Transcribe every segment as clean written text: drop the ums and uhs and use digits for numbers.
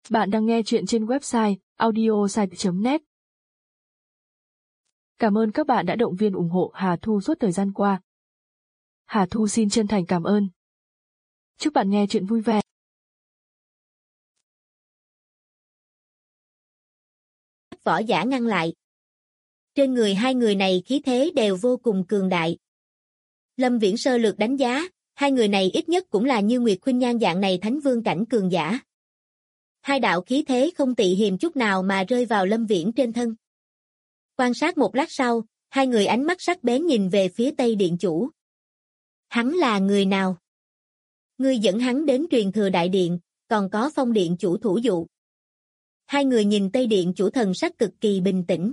Bạn đang nghe chuyện trên website audiosite.net. Cảm ơn các bạn đã động viên ủng hộ Hà Thu suốt thời gian qua. Hà Thu xin chân thành cảm ơn. Chúc bạn nghe chuyện vui vẻ. Võ giả ngăn lại. Trên người hai người này khí thế đều vô cùng cường đại. Lâm Viễn sơ lược đánh giá, hai người này ít nhất cũng là như Nguyệt Khuynh Nhan dạng này thánh vương cảnh cường giả. Hai đạo khí thế không tị hiềm chút nào mà rơi vào Lâm Viễn trên thân. Quan sát một lát sau, hai người ánh mắt sắc bén nhìn về phía Tây Điện Chủ. Hắn là người nào? Ngươi dẫn hắn đến truyền thừa đại điện, còn có Phong Điện Chủ thủ dụ. Hai người nhìn Tây Điện Chủ thần sắc cực kỳ bình tĩnh.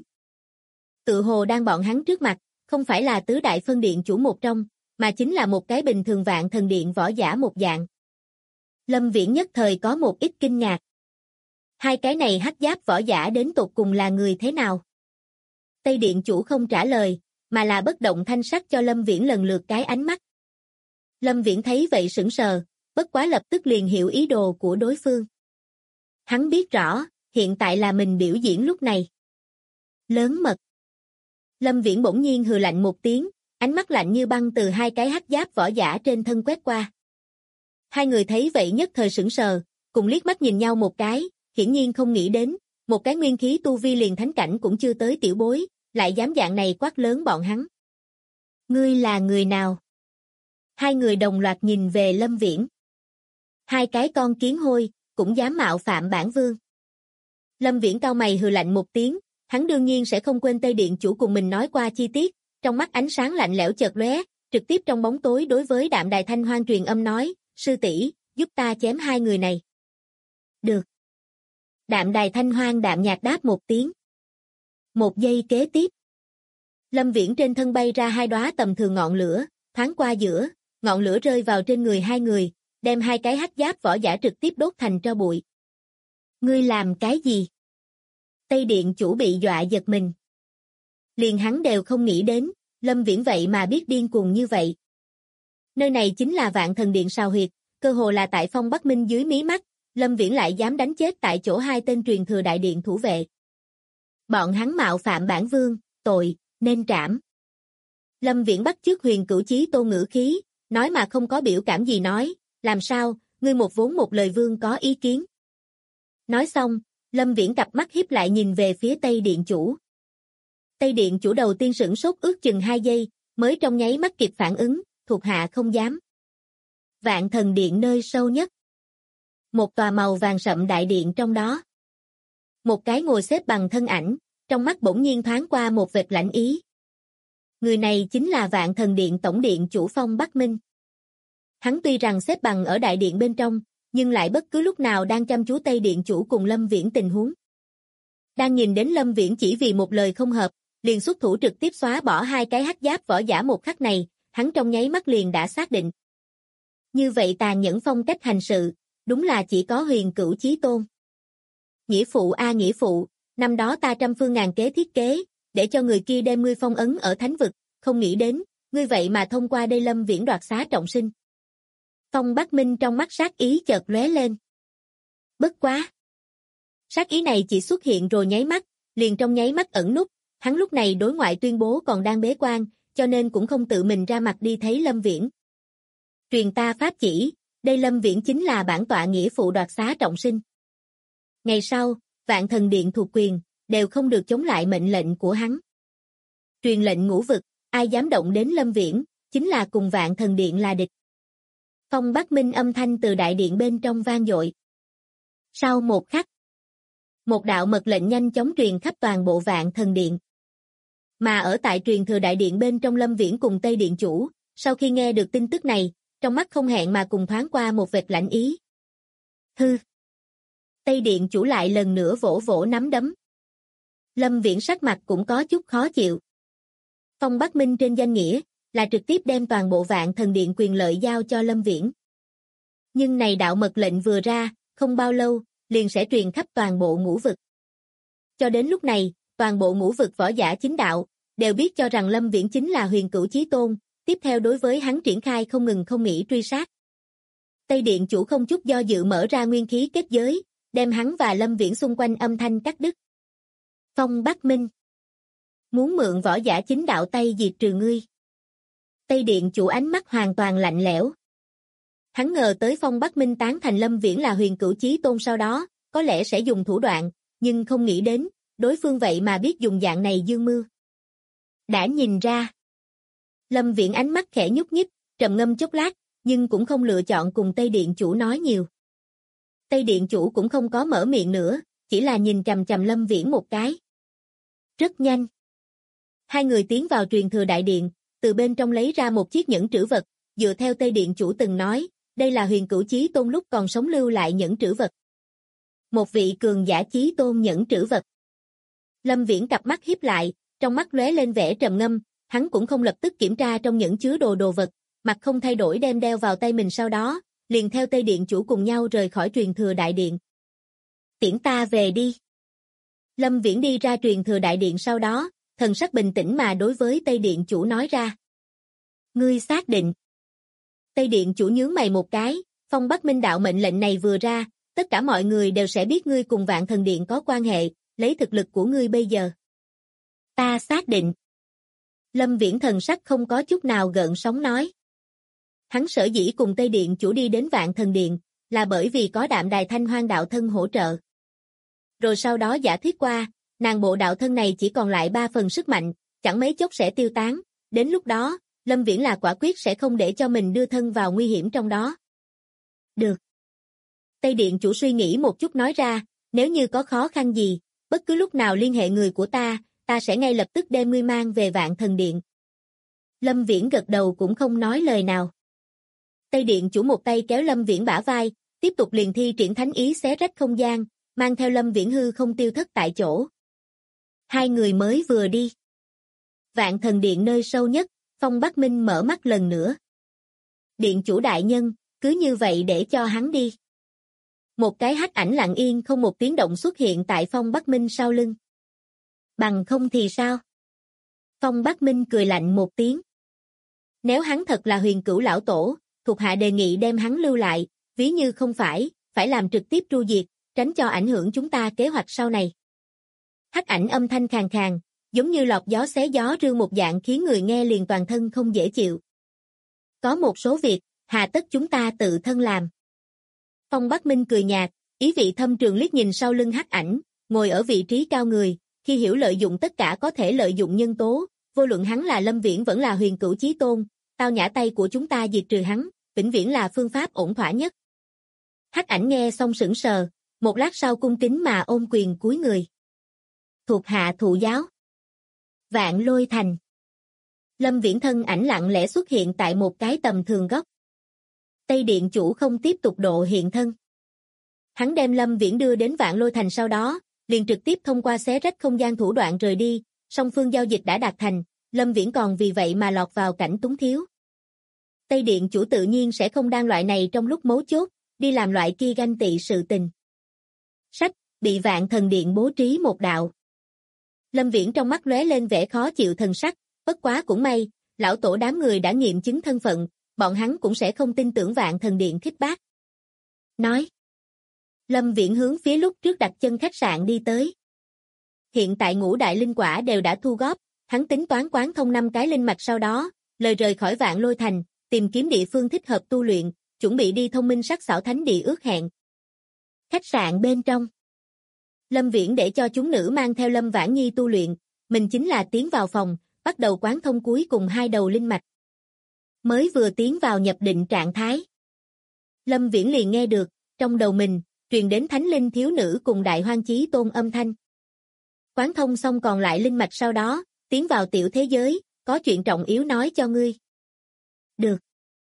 Tự hồ đang bọn hắn trước mặt, không phải là tứ đại phân điện chủ một trong, mà chính là một cái bình thường Vạn Thần Điện võ giả một dạng. Lâm Viễn nhất thời có một ít kinh ngạc. Hai cái này hắc giáp võ giả đến tột cùng là người thế nào? Tây Điện Chủ không trả lời, mà là bất động thanh sắc cho Lâm Viễn lần lượt cái ánh mắt. Lâm Viễn thấy vậy sững sờ, bất quá lập tức liền hiểu ý đồ của đối phương. Hắn biết rõ, hiện tại là mình biểu diễn lúc này. Lớn mật. Lâm Viễn bỗng nhiên hừ lạnh một tiếng, ánh mắt lạnh như băng từ hai cái hắc giáp võ giả trên thân quét qua. Hai người thấy vậy nhất thời sững sờ, cùng liếc mắt nhìn nhau một cái, hiển nhiên không nghĩ đến, một cái nguyên khí tu vi liền thánh cảnh cũng chưa tới tiểu bối, lại dám dạng này quát lớn bọn hắn. Ngươi là người nào? Hai người đồng loạt nhìn về Lâm Viễn. Hai cái con kiến hôi, cũng dám mạo phạm bản vương. Lâm Viễn cau mày hừ lạnh một tiếng, hắn đương nhiên sẽ không quên Tây Điện Chủ cùng mình nói qua chi tiết, trong mắt ánh sáng lạnh lẽo chợt lóe, trực tiếp trong bóng tối đối với Đạm Đài Thanh Hoang truyền âm nói, sư tỷ, giúp ta chém hai người này. Được. Đạm Đài Thanh Hoang đạm nhạt đáp một tiếng. Một giây kế tiếp. Lâm Viễn trên thân bay ra hai đóa tầm thường ngọn lửa, thoáng qua giữa, ngọn lửa rơi vào trên người hai người, đem hai cái hắc giáp võ giả trực tiếp đốt thành tro bụi. Ngươi làm cái gì? Tây Điện Chủ bị dọa giật mình. Liền hắn đều không nghĩ đến, Lâm Viễn vậy mà biết điên cuồng như vậy. Nơi này chính là Vạn Thần Điện sao huyệt, cơ hồ là tại Phong Bắc Minh dưới mí mắt, Lâm Viễn lại dám đánh chết tại chỗ hai tên truyền thừa đại điện thủ vệ. Bọn hắn mạo phạm bản vương, tội, nên trảm. Lâm Viễn bắt chước Huyền Cửu Chí Tôn ngữ khí, nói mà không có biểu cảm gì nói, làm sao, ngươi một vốn một lời vương có ý kiến. Nói xong, Lâm Viễn cặp mắt híp lại nhìn về phía Tây Điện Chủ. Tây Điện Chủ đầu tiên sửng sốt ước chừng 2 giây, mới trong nháy mắt kịp phản ứng, thuộc hạ không dám. Vạn Thần Điện nơi sâu nhất. Một tòa màu vàng sậm đại điện trong đó. Một cái ngồi xếp bằng thân ảnh, trong mắt bỗng nhiên thoáng qua một vệt lãnh ý. Người này chính là Vạn Thần Điện Tổng Điện Chủ Phong Bắc Minh. Hắn tuy rằng xếp bằng ở đại điện bên trong, nhưng lại bất cứ lúc nào đang chăm chú Tây Điện Chủ cùng Lâm Viễn tình huống. Đang nhìn đến Lâm Viễn chỉ vì một lời không hợp, liền xuất thủ trực tiếp xóa bỏ hai cái hắc giáp võ giả một khắc này, hắn trong nháy mắt liền đã xác định. Như vậy tàn nhẫn phong cách hành sự, đúng là chỉ có Huyền Cửu Chí Tôn. Nghĩa phụ a nghĩa phụ, năm đó ta trăm phương ngàn kế thiết kế, để cho người kia đem ngươi phong ấn ở thánh vực, không nghĩ đến, ngươi vậy mà thông qua đây Lâm Viễn đoạt xá trọng sinh. Phong Bắc Minh trong mắt sát ý chợt lóe lên. Bất quá. Sát ý này chỉ xuất hiện rồi nháy mắt, liền trong nháy mắt ẩn núp, hắn lúc này đối ngoại tuyên bố còn đang bế quan, cho nên cũng không tự mình ra mặt đi thấy Lâm Viễn. Truyền ta pháp chỉ, đây Lâm Viễn chính là bản tọa nghĩa phụ đoạt xá trọng sinh. Ngày sau, Vạn Thần Điện thuộc quyền, đều không được chống lại mệnh lệnh của hắn. Truyền lệnh ngũ vực, ai dám động đến Lâm Viễn, chính là cùng Vạn Thần Điện là địch. Phong Bắc Minh âm thanh từ đại điện bên trong vang dội. Sau một khắc, một đạo mật lệnh nhanh chóng truyền khắp toàn bộ Vạn Thần Điện. Mà ở tại truyền thừa đại điện bên trong Lâm Viễn cùng Tây Điện Chủ, sau khi nghe được tin tức này, trong mắt không hẹn mà cùng thoáng qua một vệt lạnh ý. Hư. Tây Điện Chủ lại lần nữa vỗ vỗ nắm đấm. Lâm Viễn sắc mặt cũng có chút khó chịu. Phong Bắc Minh trên danh nghĩa, là trực tiếp đem toàn bộ Vạn Thần Điện quyền lợi giao cho Lâm Viễn. Nhưng này đạo mật lệnh vừa ra, không bao lâu, liền sẽ truyền khắp toàn bộ ngũ vực. Cho đến lúc này, toàn bộ ngũ vực võ giả chính đạo, đều biết cho rằng Lâm Viễn chính là Huyền Cửu Chí Tôn, tiếp theo đối với hắn triển khai không ngừng không nghỉ truy sát. Tây Điện Chủ không chút do dự mở ra nguyên khí kết giới, đem hắn và Lâm Viễn xung quanh âm thanh cắt đứt. Phong Bắc Minh. Muốn mượn võ giả chính đạo tay diệt trừ ngươi. Tây Điện chủ ánh mắt hoàn toàn lạnh lẽo. Hắn ngờ tới Phong Bắc Minh tán thành Lâm Viễn là Huyền Cửu Chí Tôn sau đó, có lẽ sẽ dùng thủ đoạn, nhưng không nghĩ đến, đối phương vậy mà biết dùng dạng này dương mưu. Đã nhìn ra. Lâm Viễn ánh mắt khẽ nhúc nhích, trầm ngâm chốc lát, nhưng cũng không lựa chọn cùng Tây Điện chủ nói nhiều. Tây Điện chủ cũng không có mở miệng nữa, chỉ là nhìn chằm chằm Lâm Viễn một cái. Rất nhanh. Hai người tiến vào truyền thừa đại điện, từ bên trong lấy ra một chiếc nhẫn trữ vật, dựa theo Tây Điện chủ từng nói, đây là Huyền Cửu Chí Tôn lúc còn sống lưu lại nhẫn trữ vật. Một vị cường giả chí tôn nhẫn trữ vật. Lâm Viễn cặp mắt híp lại, trong mắt lóe lên vẻ trầm ngâm, hắn cũng không lập tức kiểm tra trong nhẫn chứa đồ vật, mặt không thay đổi đem đeo vào tay mình, sau đó, liền theo Tây Điện chủ cùng nhau rời khỏi truyền thừa đại điện. Tiễn ta về đi. Lâm Viễn đi ra truyền thừa đại điện sau đó, thần sắc bình tĩnh mà đối với Tây Điện chủ nói ra. Ngươi xác định. Tây Điện chủ nhướng mày một cái, Phong Bắc Minh đạo mệnh lệnh này vừa ra, tất cả mọi người đều sẽ biết ngươi cùng Vạn Thần Điện có quan hệ, lấy thực lực của ngươi bây giờ. Ta xác định. Lâm Viễn thần sắc không có chút nào gợn sóng nói. Hắn sở dĩ cùng Tây Điện chủ đi đến Vạn Thần Điện, là bởi vì có Đạm Đài Thanh Hoang đạo thân hỗ trợ. Rồi sau đó giả thuyết qua, nàng bộ đạo thân này chỉ còn lại 3 phần sức mạnh, chẳng mấy chốc sẽ tiêu tán, đến lúc đó, Lâm Viễn là quả quyết sẽ không để cho mình đưa thân vào nguy hiểm trong đó. Được. Tây Điện chủ suy nghĩ một chút nói ra, nếu như có khó khăn gì, bất cứ lúc nào liên hệ người của ta sẽ ngay lập tức đem ngươi mang về Vạn Thần Điện. Lâm Viễn gật đầu cũng không nói lời nào. Tây Điện chủ một tay kéo Lâm Viễn bả vai, tiếp tục liền thi triển thánh ý xé rách không gian, mang theo Lâm Viễn hư không tiêu thất tại chỗ. Hai người mới vừa đi. Vạn Thần Điện nơi sâu nhất, Phong Bắc Minh mở mắt lần nữa. Điện chủ đại nhân, cứ như vậy để cho hắn đi. Một cái hắc ảnh lặng yên không một tiếng động xuất hiện tại Phong Bắc Minh sau lưng. Bằng không thì sao? Phong Bắc Minh cười lạnh một tiếng. Nếu hắn thật là Huyền Cửu lão tổ, thuộc hạ đề nghị đem hắn lưu lại, ví như không phải làm trực tiếp tru diệt, tránh cho ảnh hưởng chúng ta kế hoạch sau này. Hắc ảnh âm thanh khàn khàn, giống như lọc gió xé gió rương một dạng khiến người nghe liền toàn thân không dễ chịu. Có một số việc, hà tất chúng ta tự thân làm. Phong Bắc Minh cười nhạt, ý vị thâm trường liếc nhìn sau lưng hắc ảnh, ngồi ở vị trí cao người, khi hiểu lợi dụng tất cả có thể lợi dụng nhân tố, vô luận hắn là Lâm Viễn vẫn là Huyền Cửu Chí Tôn, tao nhã tay của chúng ta diệt trừ hắn, vĩnh viễn là phương pháp ổn thỏa nhất. Hắc ảnh nghe xong sững sờ, một lát sau cung kính mà ôm quyền cúi người. Thuộc hạ thụ giáo. Vạn Lôi Thành. Lâm Viễn thân ảnh lặng lẽ xuất hiện tại một cái tầm thường góc. Tây Điện chủ không tiếp tục độ hiện thân. Hắn đem Lâm Viễn đưa đến Vạn Lôi Thành sau đó, liền trực tiếp thông qua xé rách không gian thủ đoạn rời đi, song phương giao dịch đã đạt thành, Lâm Viễn còn vì vậy mà lọt vào cảnh túng thiếu. Tây Điện chủ tự nhiên sẽ không đan loại này trong lúc mấu chốt, đi làm loại kia ganh tị sự tình. Sách, bị Vạn Thần Điện bố trí một đạo. Lâm Viễn trong mắt lóe lên vẻ khó chịu thần sắc, bất quá cũng may, lão tổ đám người đã nghiệm chứng thân phận, bọn hắn cũng sẽ không tin tưởng Vạn Thần Điện khích bác. Nói. Lâm Viễn hướng phía lúc trước đặt chân khách sạn đi tới. Hiện tại ngũ đại linh quả đều đã thu góp, hắn tính toán quán thông 5 cái linh mạch sau đó, lời rời khỏi Vạn Lôi Thành, tìm kiếm địa phương thích hợp tu luyện, chuẩn bị đi Thông Minh Sắc Xảo Thánh Địa ước hẹn. Khách sạn bên trong. Lâm Viễn để cho chúng nữ mang theo Lâm Vãn Nhi tu luyện, mình chính là tiến vào phòng, bắt đầu quán thông cuối cùng 2 đầu linh mạch. Mới vừa tiến vào nhập định trạng thái. Lâm Viễn liền nghe được, trong đầu mình, truyền đến Thánh Linh thiếu nữ cùng Đại Hoang Chí Tôn âm thanh. Quán thông xong còn lại linh mạch sau đó, tiến vào tiểu thế giới, có chuyện trọng yếu nói cho ngươi. Được.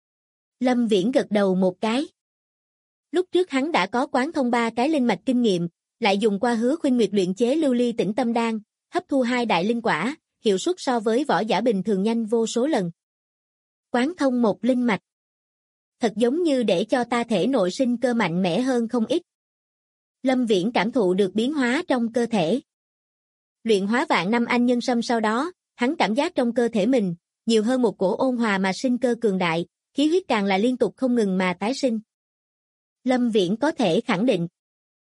Lâm Viễn gật đầu một cái. Lúc trước hắn đã có quán thông 3 cái linh mạch kinh nghiệm, lại dùng qua Hứa Khuynh Nguyệt luyện chế lưu ly tĩnh tâm đan, hấp thu 2 đại linh quả, hiệu suất so với võ giả bình thường nhanh vô số lần. Quán thông một linh mạch. Thật giống như để cho ta thể nội sinh cơ mạnh mẽ hơn không ít. Lâm Viễn cảm thụ được biến hóa trong cơ thể. Luyện hóa vạn năm anh nhân sâm sau đó, hắn cảm giác trong cơ thể mình, nhiều hơn một cổ ôn hòa mà sinh cơ cường đại, khí huyết càng là liên tục không ngừng mà tái sinh. Lâm Viễn có thể khẳng định.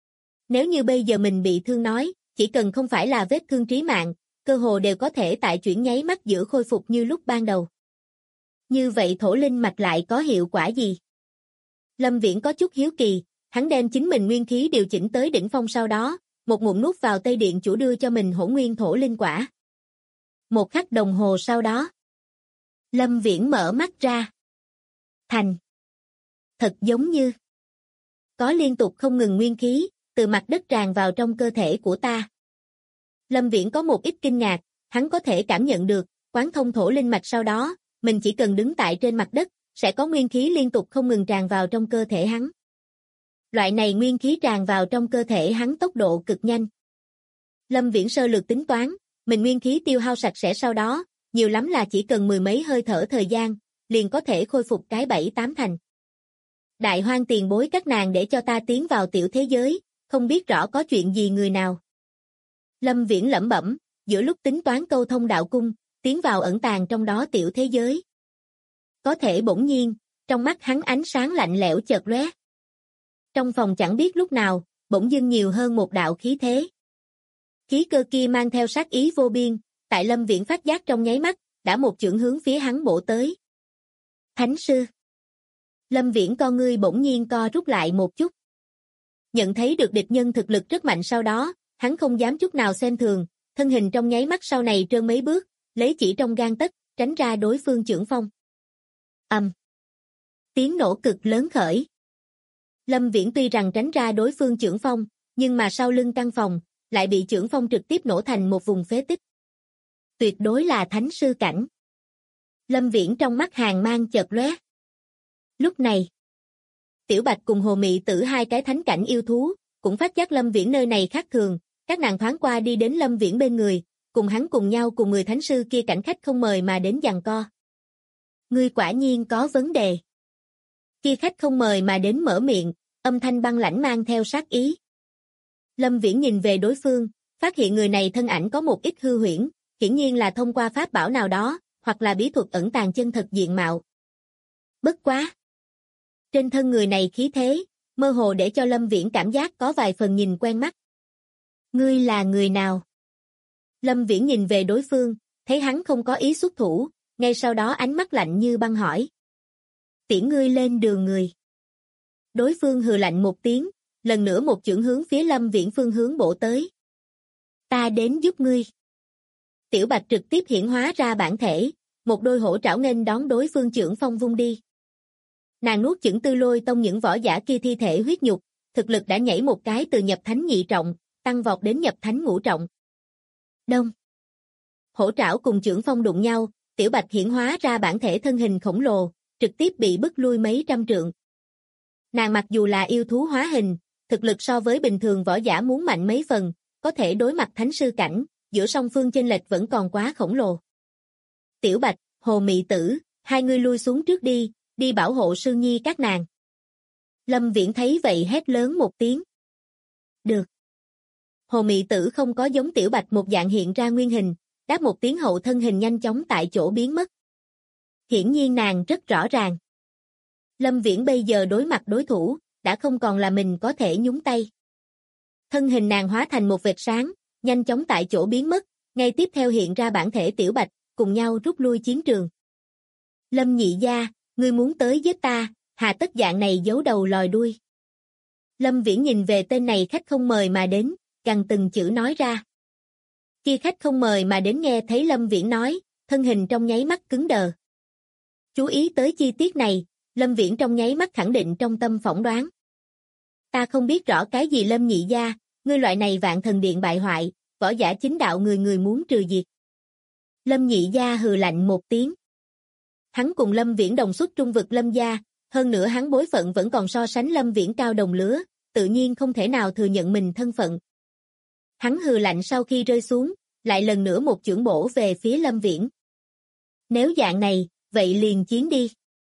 Nếu như bây giờ mình bị thương nói, chỉ cần không phải là vết thương trí mạng, cơ hồ đều có thể tại chuyển nháy mắt giữa khôi phục như lúc ban đầu. Như vậy thổ linh mạch lại có hiệu quả gì? Lâm Viễn có chút hiếu kỳ, hắn đem chính mình nguyên khí điều chỉnh tới đỉnh phong sau đó, một ngụm nuốt vào Tây Điện chủ đưa cho mình hỗn nguyên thổ linh quả. Một khắc đồng hồ sau đó, Lâm Viễn mở mắt ra. Thành. Thật giống như có liên tục không ngừng nguyên khí, từ mặt đất tràn vào trong cơ thể của ta. Lâm Viễn có một ít kinh ngạc, hắn có thể cảm nhận được, quán thông thổ linh mạch sau đó, mình chỉ cần đứng tại trên mặt đất, sẽ có nguyên khí liên tục không ngừng tràn vào trong cơ thể hắn. Loại này nguyên khí tràn vào trong cơ thể hắn tốc độ cực nhanh. Lâm Viễn sơ lược tính toán, mình nguyên khí tiêu hao sạch sẽ sau đó, nhiều lắm là chỉ cần mười mấy hơi thở thời gian, liền có thể khôi phục cái 7-8 thành. Đại Hoang tiền bối các nàng để cho ta tiến vào tiểu thế giới, không biết rõ có chuyện gì người nào. Lâm Viễn lẩm bẩm, giữa lúc tính toán câu thông đạo cung, tiến vào ẩn tàng trong đó tiểu thế giới. Có thể bỗng nhiên, trong mắt hắn ánh sáng lạnh lẽo chợt lóe. Trong phòng chẳng biết lúc nào, bỗng dưng nhiều hơn một đạo khí thế. Khí cơ kia mang theo sát ý vô biên, tại Lâm Viễn phát giác trong nháy mắt, đã một chưởng hướng phía hắn bổ tới. Thánh sư. Lâm Viễn con ngươi bỗng nhiên co rút lại một chút. Nhận thấy được địch nhân thực lực rất mạnh sau đó, hắn không dám chút nào xem thường, thân hình trong nháy mắt sau này trơn mấy bước, lấy chỉ trong gang tấc, tránh ra đối phương chưởng phong. Tiếng nổ cực lớn khởi. Lâm Viễn tuy rằng tránh ra đối phương chưởng phong, nhưng mà sau lưng căn phòng, lại bị chưởng phong trực tiếp nổ thành một vùng phế tích. Tuyệt đối là thánh sư cảnh. Lâm Viễn trong mắt hàn mang chợt lóe. Lúc này, Tiểu Bạch cùng Hồ Mị Tử hai cái thánh cảnh yêu thú, cũng phát giác Lâm Viễn nơi này khác thường, các nàng thoáng qua đi đến Lâm Viễn bên người, cùng hắn cùng nhau cùng người thánh sư kia cảnh khách không mời mà đến giằng co. Ngươi quả nhiên có vấn đề. Kia khách không mời mà đến mở miệng, âm thanh băng lãnh mang theo sát ý. Lâm Viễn nhìn về đối phương, phát hiện người này thân ảnh có một ít hư huyễn, hiển nhiên là thông qua pháp bảo nào đó, hoặc là bí thuật ẩn tàng chân thật diện mạo. Bất quá. Trên thân người này khí thế, mơ hồ để cho Lâm Viễn cảm giác có vài phần nhìn quen mắt. Ngươi là người nào? Lâm Viễn nhìn về đối phương, thấy hắn không có ý xuất thủ, ngay sau đó ánh mắt lạnh như băng hỏi. Tiễn ngươi lên đường người. Đối phương hừ lạnh một tiếng, lần nữa một chưởng hướng phía Lâm Viễn phương hướng bổ tới. Ta đến giúp ngươi. Tiểu Bạch trực tiếp hiển hóa ra bản thể, một đôi hổ trảo nghênh đón đối phương chưởng phong vung đi. Nàng nuốt chửng Tư Lôi Tông những võ giả kia thi thể huyết nhục, thực lực đã nhảy một cái từ nhập thánh nhị trọng, tăng vọt đến nhập thánh ngũ trọng. Đông. Hổ trảo cùng chưởng phong đụng nhau, Tiểu Bạch hiển hóa ra bản thể thân hình khổng lồ, trực tiếp bị bức lui mấy trăm trượng. Nàng mặc dù là yêu thú hóa hình, thực lực so với bình thường võ giả muốn mạnh mấy phần, có thể đối mặt thánh sư cảnh, giữa song phương chênh lệch vẫn còn quá khổng lồ. Tiểu Bạch, Hồ Mị Tử, hai người lui xuống trước đi, đi bảo hộ sư nhi các nàng. Lâm Viễn thấy vậy hét lớn một tiếng. Được. Hồ Mị Tử không có giống Tiểu Bạch một dạng hiện ra nguyên hình, đáp một tiếng hậu thân hình nhanh chóng tại chỗ biến mất. Hiển nhiên nàng rất rõ ràng. Lâm Viễn bây giờ đối mặt đối thủ, đã không còn là mình có thể nhúng tay. Thân hình nàng hóa thành một vệt sáng, nhanh chóng tại chỗ biến mất, ngay tiếp theo hiện ra bản thể Tiểu Bạch, cùng nhau rút lui chiến trường. Lâm nhị gia, ngươi muốn tới giết ta, hà tất dạng này giấu đầu lòi đuôi. Lâm Viễn nhìn về tên này khách không mời mà đến, gằn từng chữ nói ra. Kia khách không mời mà đến nghe thấy Lâm Viễn nói, thân hình trong nháy mắt cứng đờ. Chú ý tới chi tiết này, Lâm Viễn trong nháy mắt khẳng định trong tâm phỏng đoán. Ta không biết rõ cái gì Lâm nhị gia, ngươi loại này vạn thần điện bại hoại, võ giả chính đạo người người muốn trừ diệt. Lâm nhị gia hừ lạnh một tiếng. Hắn cùng Lâm Viễn đồng xuất trung vực Lâm gia, hơn nữa hắn bối phận vẫn còn so sánh Lâm Viễn cao đồng lứa, tự nhiên không thể nào thừa nhận mình thân phận. Hắn hừ lạnh sau khi rơi xuống, lại lần nữa một chưởng bổ về phía Lâm Viễn. Nếu dạng này, vậy liền chiến đi.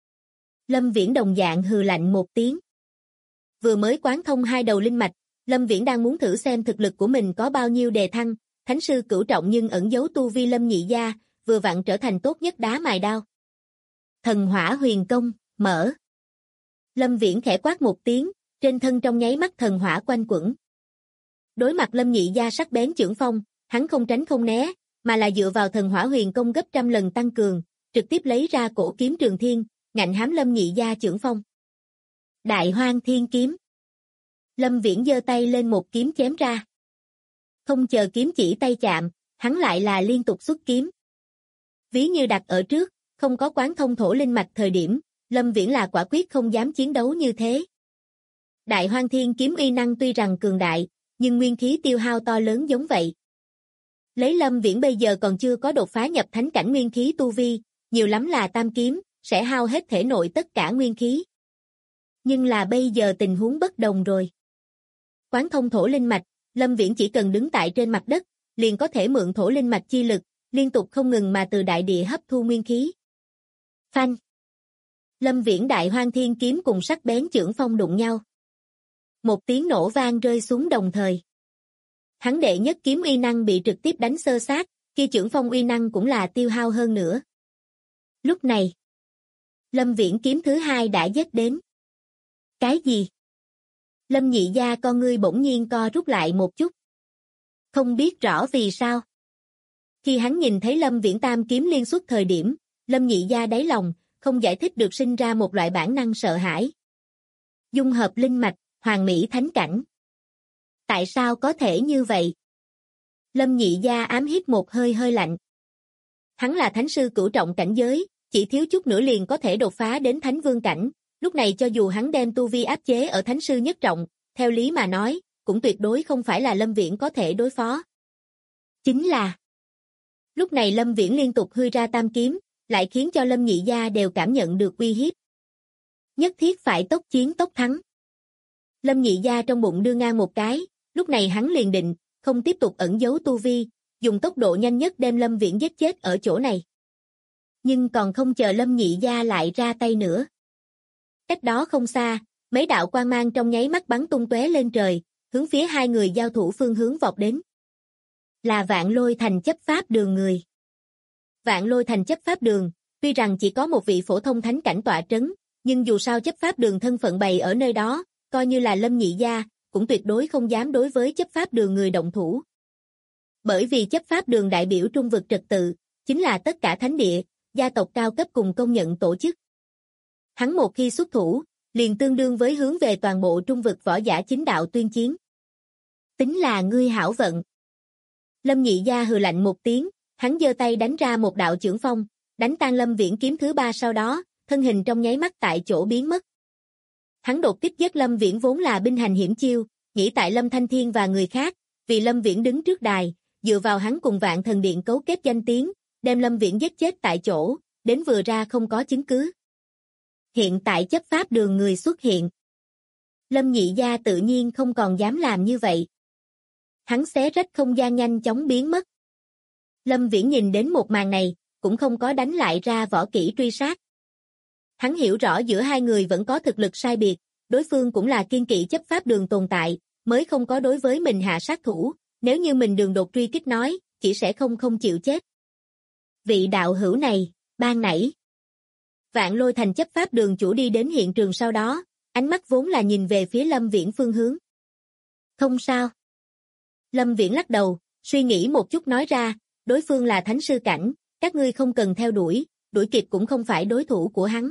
Lâm Viễn đồng dạng hừ lạnh một tiếng. Vừa mới quán thông hai đầu linh mạch, Lâm Viễn đang muốn thử xem thực lực của mình có bao nhiêu đề thăng, thánh sư cửu trọng nhưng ẩn giấu tu vi Lâm nhị gia, vừa vặn trở thành tốt nhất đá mài đao. Thần hỏa huyền công, mở. Lâm Viễn khẽ quát một tiếng, trên thân trong nháy mắt thần hỏa quanh quẩn. Đối mặt Lâm Nhị Gia sắc bén chưởng phong, hắn không tránh không né, mà là dựa vào thần hỏa huyền công gấp trăm lần tăng cường, trực tiếp lấy ra cổ kiếm Trường Thiên, ngạnh hám Lâm Nhị Gia chưởng phong. Đại Hoang Thiên Kiếm. Lâm Viễn giơ tay lên một kiếm chém ra. Không chờ kiếm chỉ tay chạm, hắn lại là liên tục xuất kiếm. Ví như đặt ở trước, không có quán thông thổ linh mạch thời điểm, Lâm Viễn là quả quyết không dám chiến đấu như thế. Đại Hoang Thiên Kiếm uy năng tuy rằng cường đại, nhưng nguyên khí tiêu hao to lớn giống vậy. Lấy Lâm Viễn bây giờ còn chưa có đột phá nhập thánh cảnh nguyên khí tu vi, nhiều lắm là tam kiếm, sẽ hao hết thể nội tất cả nguyên khí. Nhưng là bây giờ tình huống bất đồng rồi. Quán thông thổ linh mạch, Lâm Viễn chỉ cần đứng tại trên mặt đất, liền có thể mượn thổ linh mạch chi lực, liên tục không ngừng mà từ đại địa hấp thu nguyên khí. Phanh. Lâm Viễn Đại Hoang Thiên Kiếm cùng sắc bén chưởng phong đụng nhau. Một tiếng nổ vang rơi xuống đồng thời. Hắn đệ nhất kiếm uy năng bị trực tiếp đánh xơ xác, kia chưởng phong uy năng cũng là tiêu hao hơn nữa. Lúc này, Lâm Viễn kiếm thứ hai đã giết đến. Cái gì? Lâm Nhị Gia con ngươi bỗng nhiên co rút lại một chút. Không biết rõ vì sao. Khi hắn nhìn thấy Lâm Viễn tam kiếm liên xuất thời điểm, Lâm Nhị Gia đáy lòng, không giải thích được sinh ra một loại bản năng sợ hãi. Dung hợp linh mạch, hoàn mỹ thánh cảnh. Tại sao có thể như vậy? Lâm Nhị Gia ám hít một hơi hơi lạnh. Hắn là thánh sư cửu trọng cảnh giới, chỉ thiếu chút nữa liền có thể đột phá đến thánh vương cảnh. Lúc này cho dù hắn đem tu vi áp chế ở thánh sư nhất trọng, theo lý mà nói, cũng tuyệt đối không phải là Lâm Viễn có thể đối phó. Chính là, lúc này Lâm Viễn liên tục hươi ra tam kiếm, lại khiến cho Lâm Nhị Gia đều cảm nhận được uy hiếp. Nhất thiết phải tốc chiến tốc thắng. Lâm Nhị Gia trong bụng đưa ngang một cái, lúc này hắn liền định, không tiếp tục ẩn giấu tu vi, dùng tốc độ nhanh nhất đem Lâm Viễn giết chết ở chỗ này. Nhưng còn không chờ Lâm Nhị Gia lại ra tay nữa. Cách đó không xa, mấy đạo quang mang trong nháy mắt bắn tung tóe lên trời, hướng phía hai người giao thủ phương hướng vọt đến. Là Vạn Lôi Thành chấp pháp đường người. Vạn Lôi Thành chấp pháp đường, tuy rằng chỉ có một vị phổ thông thánh cảnh tọa trấn, nhưng dù sao chấp pháp đường thân phận bày ở nơi đó, coi như là Lâm Nhị Gia, cũng tuyệt đối không dám đối với chấp pháp đường người động thủ. Bởi vì chấp pháp đường đại biểu trung vực trật tự, chính là tất cả thánh địa, gia tộc cao cấp cùng công nhận tổ chức. Hắn một khi xuất thủ, liền tương đương với hướng về toàn bộ trung vực võ giả chính đạo tuyên chiến. Tính là ngươi hảo vận. Lâm Nhị Gia hừ lạnh một tiếng, hắn giơ tay đánh ra một đạo chưởng phong, đánh tan Lâm Viễn kiếm thứ ba sau đó, thân hình trong nháy mắt tại chỗ biến mất. Hắn đột kích giết Lâm Viễn vốn là binh hành hiểm chiêu, nghĩ tại Lâm Thanh Thiên và người khác, vì Lâm Viễn đứng trước đài, dựa vào hắn cùng Vạn Thần Điện cấu kết danh tiếng, đem Lâm Viễn giết chết tại chỗ, đến vừa ra không có chứng cứ. Hiện tại chấp pháp đường người xuất hiện. Lâm Nhị Gia tự nhiên không còn dám làm như vậy. Hắn xé rách không gian nhanh chóng biến mất. Lâm Viễn nhìn đến một màn này, cũng không có đánh lại ra võ kỹ truy sát. Hắn hiểu rõ giữa hai người vẫn có thực lực sai biệt, đối phương cũng là kiên kỵ chấp pháp đường tồn tại, mới không có đối với mình hạ sát thủ, nếu như mình đường đột truy kích nói, chỉ sẽ không chịu chết. Vị đạo hữu này, ban nãy. Vạn Lôi Thành chấp pháp đường chủ đi đến hiện trường sau đó, ánh mắt vốn là nhìn về phía Lâm Viễn phương hướng. Không sao. Lâm Viễn lắc đầu, suy nghĩ một chút nói ra, đối phương là thánh sư cảnh, các ngươi không cần theo đuổi, đuổi kịp cũng không phải đối thủ của hắn.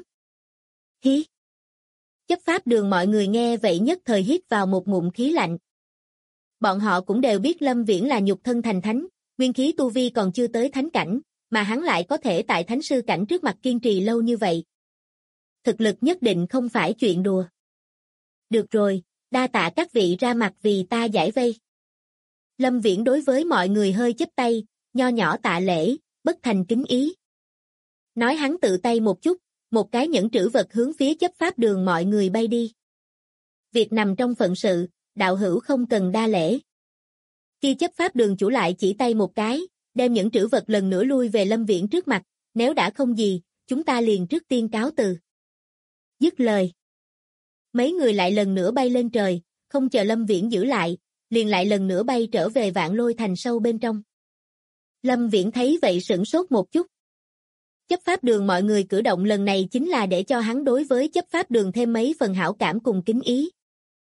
Hí. Chấp pháp đường mọi người nghe vậy nhất thời hít vào một ngụm khí lạnh. Bọn họ cũng đều biết Lâm Viễn là nhục thân thành thánh, nguyên khí tu vi còn chưa tới thánh cảnh, mà hắn lại có thể tại thánh sư cảnh trước mặt kiên trì lâu như vậy. Thực lực nhất định không phải chuyện đùa. Được rồi, đa tạ các vị ra mặt vì ta giải vây. Lâm Viễn đối với mọi người hơi chắp tay, nho nhỏ tạ lễ, bất thành kính ý. Nói hắn tự tay một chút, một cái nhẫn trữ vật hướng phía chấp pháp đường mọi người bay đi. Việc nằm trong phận sự, đạo hữu không cần đa lễ. Khi chấp pháp đường chủ lại chỉ tay một cái, đem nhẫn trữ vật lần nữa lui về Lâm Viễn trước mặt, nếu đã không gì, chúng ta liền trước tiên cáo từ. Dứt lời. Mấy người lại lần nữa bay lên trời, không chờ Lâm Viễn giữ lại, liền lại lần nữa bay trở về Vạn Lôi Thành sâu bên trong. Lâm Viễn thấy vậy sửng sốt một chút. Chấp pháp đường mọi người cử động lần này chính là để cho hắn đối với chấp pháp đường thêm mấy phần hảo cảm cùng kính ý.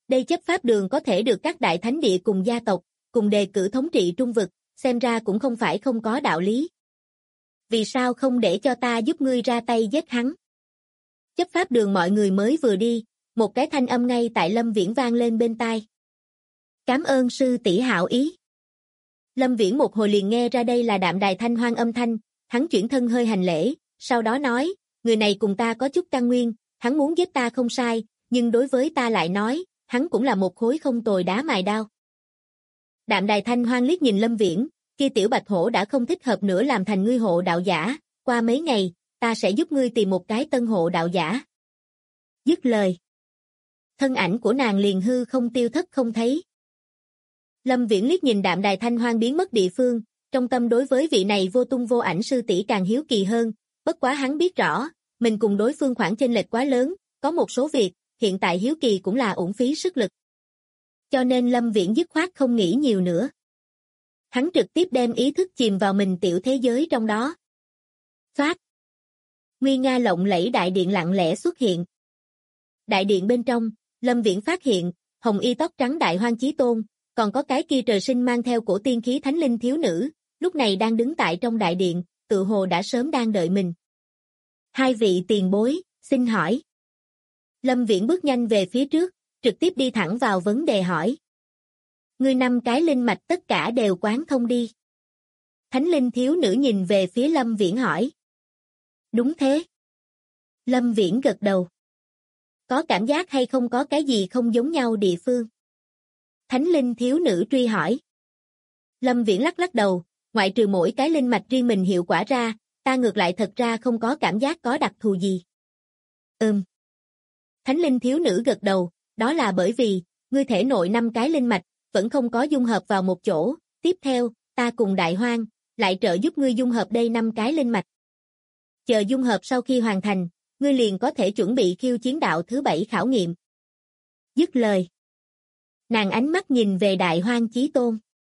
Đây chấp pháp đường có thể được các đại thánh địa cùng gia tộc, cùng đề cử thống trị trung vực, xem ra cũng không phải không có đạo lý. Vì sao không để cho ta giúp ngươi ra tay giết hắn? Chấp pháp đường mọi người mới vừa đi, một cái thanh âm ngay tại Lâm Viễn vang lên bên tai. Cảm ơn sư tỷ hảo ý. Lâm Viễn một hồi liền nghe ra đây là Đạm Đài Thanh Hoang âm thanh, hắn chuyển thân hơi hành lễ, sau đó nói, người này cùng ta có chút căn nguyên, hắn muốn giết ta không sai, nhưng đối với ta lại nói, hắn cũng là một khối không tồi đá mài đao. Đạm Đài Thanh Hoang liếc nhìn Lâm Viễn, kia tiểu bạch hổ đã không thích hợp nữa làm thành ngươi hộ đạo giả, qua mấy ngày, ta sẽ giúp ngươi tìm một cái tân hộ đạo giả. Dứt lời. Thân ảnh của nàng liền hư không tiêu thất không thấy. Lâm Viễn liếc nhìn Đạm Đài Thanh Hoang biến mất địa phương, trong tâm đối với vị này vô tung vô ảnh sư tỷ càng hiếu kỳ hơn, bất quá hắn biết rõ, mình cùng đối phương khoảng chênh lệch quá lớn, có một số việc, hiện tại hiếu kỳ cũng là uổng phí sức lực. Cho nên Lâm Viễn dứt khoát không nghĩ nhiều nữa. Hắn trực tiếp đem ý thức chìm vào mình tiểu thế giới trong đó. Phát. Nguy nga lộng lẫy đại điện lặng lẽ xuất hiện. Đại điện bên trong, Lâm Viễn phát hiện, hồng y tóc trắng Đại Hoang Chí Tôn, còn có cái kia trời sinh mang theo cổ tiên khí thánh linh thiếu nữ, lúc này đang đứng tại trong đại điện, tự hồ đã sớm đang đợi mình. Hai vị tiền bối, xin hỏi. Lâm Viễn bước nhanh về phía trước, trực tiếp đi thẳng vào vấn đề hỏi. Ngươi 5 cái linh mạch tất cả đều quán thông đi. Thánh linh thiếu nữ nhìn về phía Lâm Viễn hỏi. Đúng thế. Lâm Viễn gật đầu. Có cảm giác hay không có cái gì không giống nhau địa phương? Thánh linh thiếu nữ truy hỏi. Lâm Viễn lắc lắc đầu, ngoại trừ mỗi cái linh mạch riêng mình hiệu quả ra, ta ngược lại thật ra không có cảm giác có đặc thù gì. Thánh linh thiếu nữ gật đầu, đó là bởi vì, ngươi thể nội 5 cái linh mạch, vẫn không có dung hợp vào một chỗ, tiếp theo, ta cùng Đại Hoang, lại trợ giúp ngươi dung hợp đây 5 cái linh mạch. Chờ dung hợp sau khi hoàn thành, ngươi liền có thể chuẩn bị khiêu chiến đạo thứ 7 khảo nghiệm. Dứt lời. Nàng ánh mắt nhìn về Đại Hoang Chí Tôn.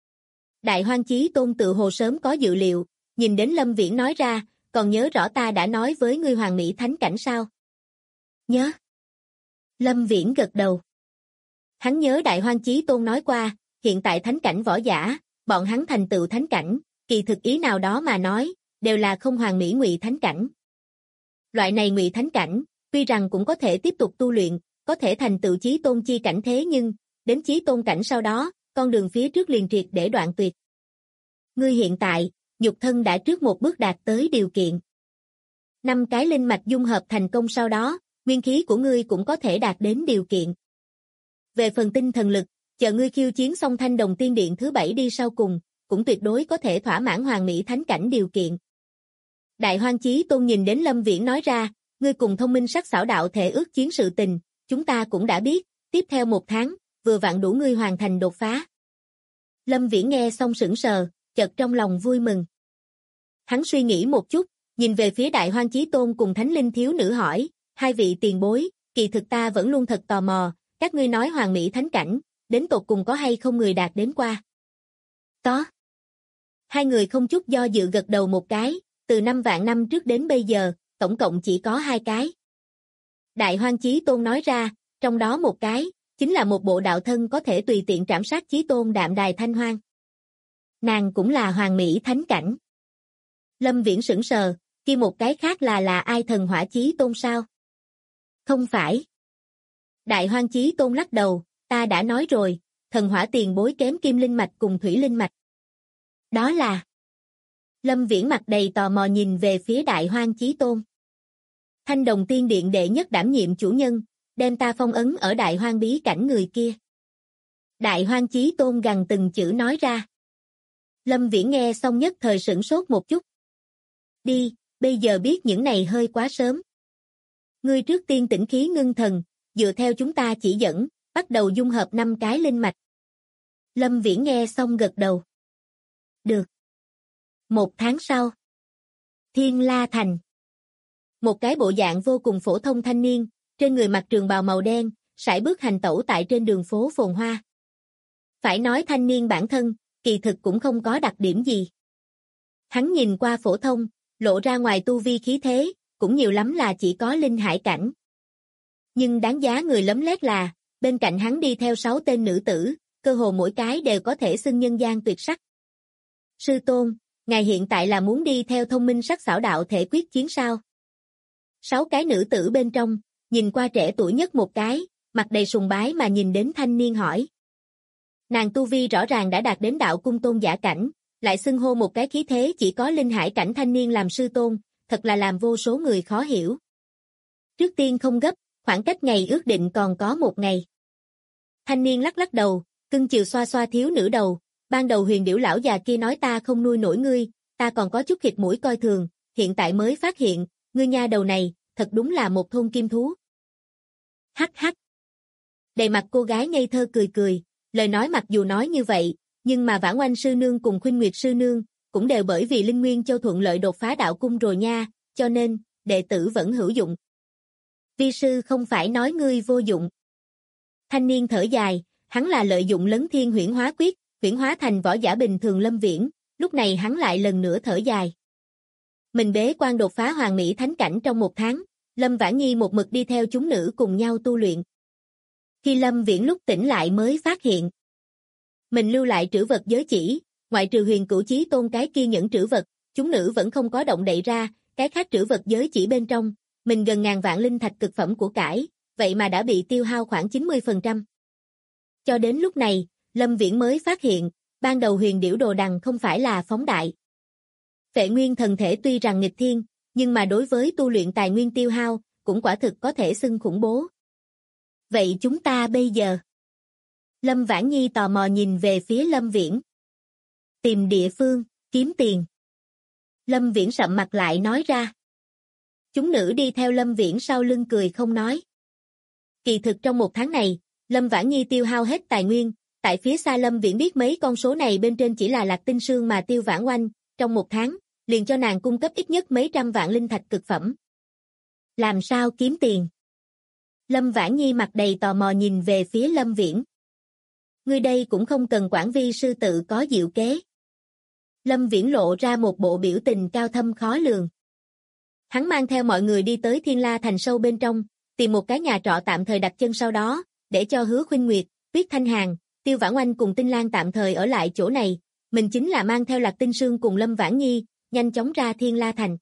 Đại Hoang Chí Tôn tự hồ sớm có dự liệu, nhìn đến Lâm Viễn nói ra, còn nhớ rõ ta đã nói với ngươi Hoàng Mỹ Thánh Cảnh sao? Nhớ. Lâm Viễn gật đầu. Hắn nhớ Đại Hoang Chí Tôn nói qua, hiện tại thánh cảnh võ giả, bọn hắn thành tựu thánh cảnh, kỳ thực ý nào đó mà nói, đều là không hoàn mỹ ngụy thánh cảnh. Loại này ngụy thánh cảnh, tuy rằng cũng có thể tiếp tục tu luyện, có thể thành tựu chí tôn chi cảnh thế nhưng, đến chí tôn cảnh sau đó, con đường phía trước liền triệt để đoạn tuyệt. Ngươi hiện tại, nhục thân đã trước một bước đạt tới điều kiện. 5 cái linh mạch dung hợp thành công sau đó, nguyên khí của ngươi cũng có thể đạt đến điều kiện. Về phần tinh thần lực, chờ ngươi khiêu chiến xong Thanh Đồng Tiên Điện thứ 7 đi sau cùng, cũng tuyệt đối có thể thỏa mãn hoàn mỹ thánh cảnh điều kiện. Đại Hoang Chí Tôn nhìn đến Lâm Viễn nói ra, ngươi cùng thông minh sắc xảo đạo thể ước chiến sự tình, chúng ta cũng đã biết, tiếp theo 1 tháng, vừa vặn đủ ngươi hoàn thành đột phá. Lâm Viễn nghe xong sững sờ, chợt trong lòng vui mừng. Hắn suy nghĩ một chút, nhìn về phía Đại Hoang Chí Tôn cùng Thánh Linh thiếu nữ hỏi, hai vị tiền bối, kỳ thực ta vẫn luôn thật tò mò, các ngươi nói hoàn mỹ thánh cảnh, đến tột cùng có hay không người đạt đến qua? Có. Hai người không chút do dự gật đầu một cái, từ 5 vạn năm trước đến bây giờ, tổng cộng chỉ có 2 cái. Đại Hoang Chí Tôn nói ra, trong đó một cái, chính là một bộ đạo thân có thể tùy tiện trảm sát Chí Tôn Đạm Đài Thanh Hoang. Nàng cũng là hoàn mỹ thánh cảnh. Lâm Viễn sững sờ, kia một cái khác là ai Thần Hỏa Chí Tôn sao? Không phải. Đại Hoang Chí Tôn lắc đầu, ta đã nói rồi, thần hỏa tiền bối kém kim linh mạch cùng thủy linh mạch. Đó là... Lâm Viễn mặt đầy tò mò nhìn về phía Đại Hoang Chí Tôn. Thanh Đồng Tiên Điện đệ nhất đảm nhiệm chủ nhân, đem ta phong ấn ở Đại Hoang bí cảnh người kia. Đại Hoang Chí Tôn gằn từng chữ nói ra. Lâm Viễn nghe xong nhất thời sửng sốt một chút. Đi, bây giờ biết những này hơi quá sớm. Ngươi trước tiên tĩnh khí ngưng thần, dựa theo chúng ta chỉ dẫn, bắt đầu dung hợp 5 cái linh mạch. Lâm Viễn nghe xong gật đầu. Được. 1 tháng sau. Thiên La Thành. Một cái bộ dạng vô cùng phổ thông thanh niên, trên người mặc trường bào màu đen, sải bước hành tẩu tại trên đường phố phồn hoa. Phải nói thanh niên bản thân, kỳ thực cũng không có đặc điểm gì. Hắn nhìn qua phổ thông, lộ ra ngoài tu vi khí thế, cũng nhiều lắm là chỉ có linh hải cảnh. Nhưng đáng giá người lấm lét là, bên cạnh hắn đi theo 6 tên nữ tử, cơ hồ mỗi cái đều có thể xưng nhân gian tuyệt sắc. Sư tôn, ngài hiện tại là muốn đi theo thông minh sắc xảo đạo thể quyết chiến sao? 6 cái nữ tử bên trong, nhìn qua trẻ tuổi nhất một cái, mặt đầy sùng bái mà nhìn đến thanh niên hỏi. Nàng tu vi rõ ràng đã đạt đến đạo cung tôn giả cảnh, lại xưng hô một cái khí thế chỉ có linh hải cảnh thanh niên làm sư tôn, thật là làm vô số người khó hiểu. Trước tiên không gấp, khoảng cách ngày ước định còn có 1 ngày. Thanh niên lắc lắc đầu, cưng chiều xoa xoa thiếu nữ đầu, ban đầu Huyền Điểu lão già kia nói ta không nuôi nổi ngươi, ta còn có chút khịt mũi coi thường, hiện tại mới phát hiện, ngươi nha đầu này, thật đúng là một thôn kim thú. Hắc hắc. Đầy mặt cô gái ngây thơ cười cười, lời nói mặc dù nói như vậy, nhưng mà Vãn Oanh sư nương cùng Khuynh Nguyệt sư nương, cũng đều bởi vì Linh Nguyên Châu thuận lợi đột phá đạo cung rồi nha, cho nên, đệ tử vẫn hữu dụng. Vi sư không phải nói ngươi vô dụng. Thanh niên thở dài, hắn là lợi dụng Lấn Thiên huyễn hóa quyết, huyễn hóa thành võ giả bình thường Lâm Viễn, lúc này hắn lại lần nữa thở dài. Mình bế quan đột phá Hoàng Mỹ Thánh Cảnh trong 1 tháng, Lâm Vãn Nhi một mực đi theo chúng nữ cùng nhau tu luyện. Khi Lâm Viễn lúc tỉnh lại mới phát hiện. Mình lưu lại trữ vật giới chỉ, ngoại trừ Huyền Cửu Chí Tôn cái kia những trữ vật, chúng nữ vẫn không có động đậy ra, cái khác trữ vật giới chỉ bên trong, mình gần ngàn vạn linh thạch cực phẩm của cải, vậy mà đã bị tiêu hao khoảng 90%. Cho đến lúc này, Lâm Viễn mới phát hiện, ban đầu Huyền Điểu đồ đằng không phải là phóng đại. Phệ nguyên thần thể tuy rằng nghịch thiên, nhưng mà đối với tu luyện tài nguyên tiêu hao, cũng quả thực có thể xưng khủng bố. Vậy chúng ta bây giờ? Lâm Vãn Nhi tò mò nhìn về phía Lâm Viễn. Tìm địa phương, kiếm tiền. Lâm Viễn sậm mặt lại nói ra. Chúng nữ đi theo Lâm Viễn sau lưng cười không nói. Kỳ thực trong 1 tháng này, Lâm Vãn Nhi tiêu hao hết tài nguyên, tại phía xa Lâm Viễn biết mấy con số này bên trên chỉ là Lạc Tinh Sương mà tiêu Vãn Oanh, trong 1 tháng, liền cho nàng cung cấp ít nhất mấy trăm vạn linh thạch cực phẩm. Làm sao kiếm tiền? Lâm Vãn Nhi mặt đầy tò mò nhìn về phía Lâm Viễn. Ngươi đây cũng không cần quản, vi sư tự có diệu kế. Lâm Viễn lộ ra một bộ biểu tình cao thâm khó lường. Hắn mang theo mọi người đi tới Thiên La Thành sâu bên trong, tìm một cái nhà trọ tạm thời đặt chân, sau đó, để cho Hứa Khuynh Nguyệt, Tuyết Thanh Hàn, Tiêu Vãn Oanh cùng Tinh Lan tạm thời ở lại chỗ này, mình chính là mang theo Lạc Tinh Sương cùng Lâm Vãn Nhi, nhanh chóng ra Thiên La Thành.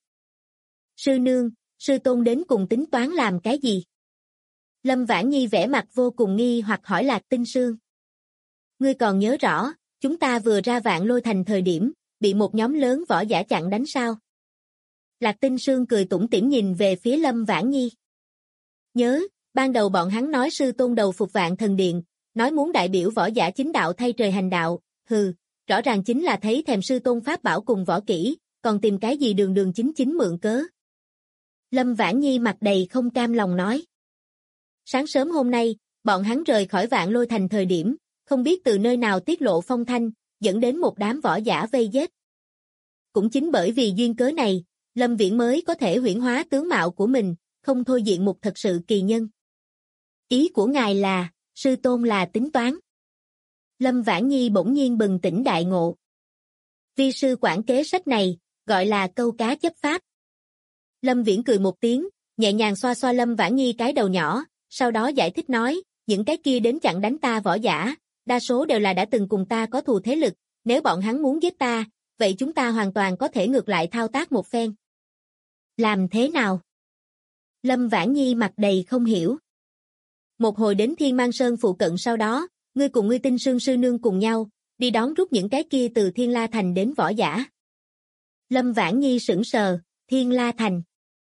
Sư nương, sư tôn đến cùng tính toán làm cái gì? Lâm Vãn Nhi vẻ mặt vô cùng nghi hoặc hỏi Lạc Tinh Sương. Ngươi còn nhớ rõ, chúng ta vừa ra Vạn Lôi Thành thời điểm, bị một nhóm lớn võ giả chặn đánh sao? Lạc Tinh Sương cười tủm tỉm nhìn về phía Lâm Vãn Nhi. Nhớ, ban đầu bọn hắn nói sư tôn đầu phục Vạn Thần Điện, nói muốn đại biểu võ giả chính đạo thay trời hành đạo, hừ, rõ ràng chính là thấy thèm sư tôn pháp bảo cùng võ kỹ, còn tìm cái gì đường đường chính chính mượn cớ. Lâm Vãn Nhi mặt đầy không cam lòng nói. Sáng sớm hôm nay, bọn hắn rời khỏi Vạn Lôi Thành thời điểm, không biết từ nơi nào tiết lộ phong thanh, dẫn đến một đám võ giả vây giết. Cũng chính bởi vì duyên cớ này, Lâm Viễn mới có thể huyễn hóa tướng mạo của mình, không thôi diện một thật sự kỳ nhân. Ý của ngài là, sư tôn là tính toán. Lâm Vãn Nhi bỗng nhiên bừng tỉnh đại ngộ. Vi sư quản kế sách này, gọi là câu cá chấp pháp. Lâm Viễn cười một tiếng, nhẹ nhàng xoa xoa Lâm Vãn Nhi cái đầu nhỏ, sau đó giải thích nói, những cái kia đến chặn đánh ta võ giả, đa số đều là đã từng cùng ta có thù thế lực, nếu bọn hắn muốn giết ta, vậy chúng ta hoàn toàn có thể ngược lại thao tác một phen. Làm thế nào? Lâm Vãn Nhi mặt đầy không hiểu. Một hồi đến Thiên Mang Sơn phụ cận, sau đó, ngươi cùng ngươi Tinh Sương sư nương cùng nhau, đi đón rút những cái kia từ Thiên La Thành đến võ giả. Lâm Vãn Nhi sững sờ, Thiên La Thành.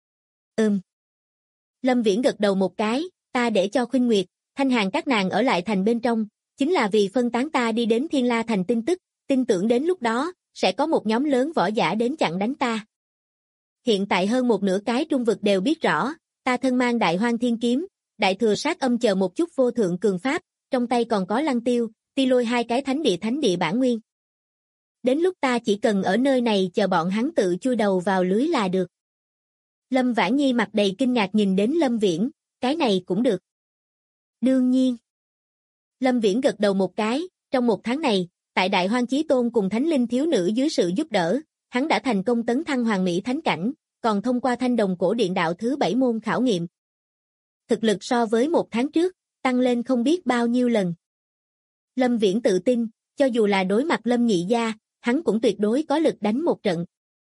Lâm Viễn gật đầu một cái, ta để cho Khuynh Nguyệt, Thanh Hàn các nàng ở lại thành bên trong, chính là vì phân tán ta đi đến Thiên La Thành tin tức, tin tưởng đến lúc đó, sẽ có một nhóm lớn võ giả đến chặn đánh ta. Hiện tại hơn một nửa cái trung vực đều biết rõ, ta thân mang Đại Hoang Thiên Kiếm, Đại Thừa Sát Âm chờ một chút vô thượng cường pháp, trong tay còn có Lăng Tiêu, Ti Lôi 2 cái thánh địa bản nguyên. Đến lúc ta chỉ cần ở nơi này chờ bọn hắn tự chui đầu vào lưới là được. Lâm Vãn Nhi mặt đầy kinh ngạc nhìn đến Lâm Viễn, cái này cũng được. Đương nhiên. Lâm Viễn gật đầu một cái, trong 1 tháng này, tại Đại Hoang Chí Tôn cùng Thánh Linh thiếu nữ dưới sự giúp đỡ, hắn đã thành công tấn thăng Hoàng Mỹ Thánh Cảnh, còn thông qua Thanh Đồng Cổ Điện đạo thứ 7 môn khảo nghiệm. Thực lực so với 1 tháng trước, tăng lên không biết bao nhiêu lần. Lâm Viễn tự tin, cho dù là đối mặt Lâm Nhị Gia, hắn cũng tuyệt đối có lực đánh một trận.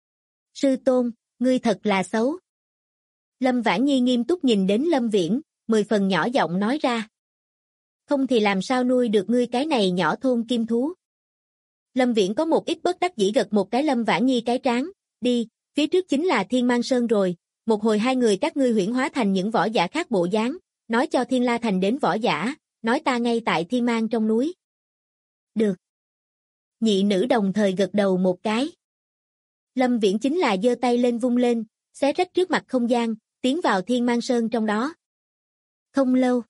Sư tôn, ngươi thật là xấu. Lâm Vãn Nhi nghiêm túc nhìn đến Lâm Viễn, 10 phần nhỏ giọng nói ra. Không thì làm sao nuôi được ngươi cái này nhỏ thôn kim thú. Lâm Viễn có một ít bất đắc dĩ gật một cái Lâm Vãn Nhi cái trán, đi, phía trước chính là Thiên Mang Sơn rồi, một hồi hai người các ngươi huyễn hóa thành những võ giả khác bộ dáng, nói cho Thiên La Thành đến võ giả, nói ta ngay tại Thiên Mang trong núi. Được. Nhị nữ đồng thời gật đầu một cái. Lâm Viễn chính là giơ tay lên vung lên, xé rách trước mặt không gian, tiến vào Thiên Mang Sơn trong đó. Không lâu,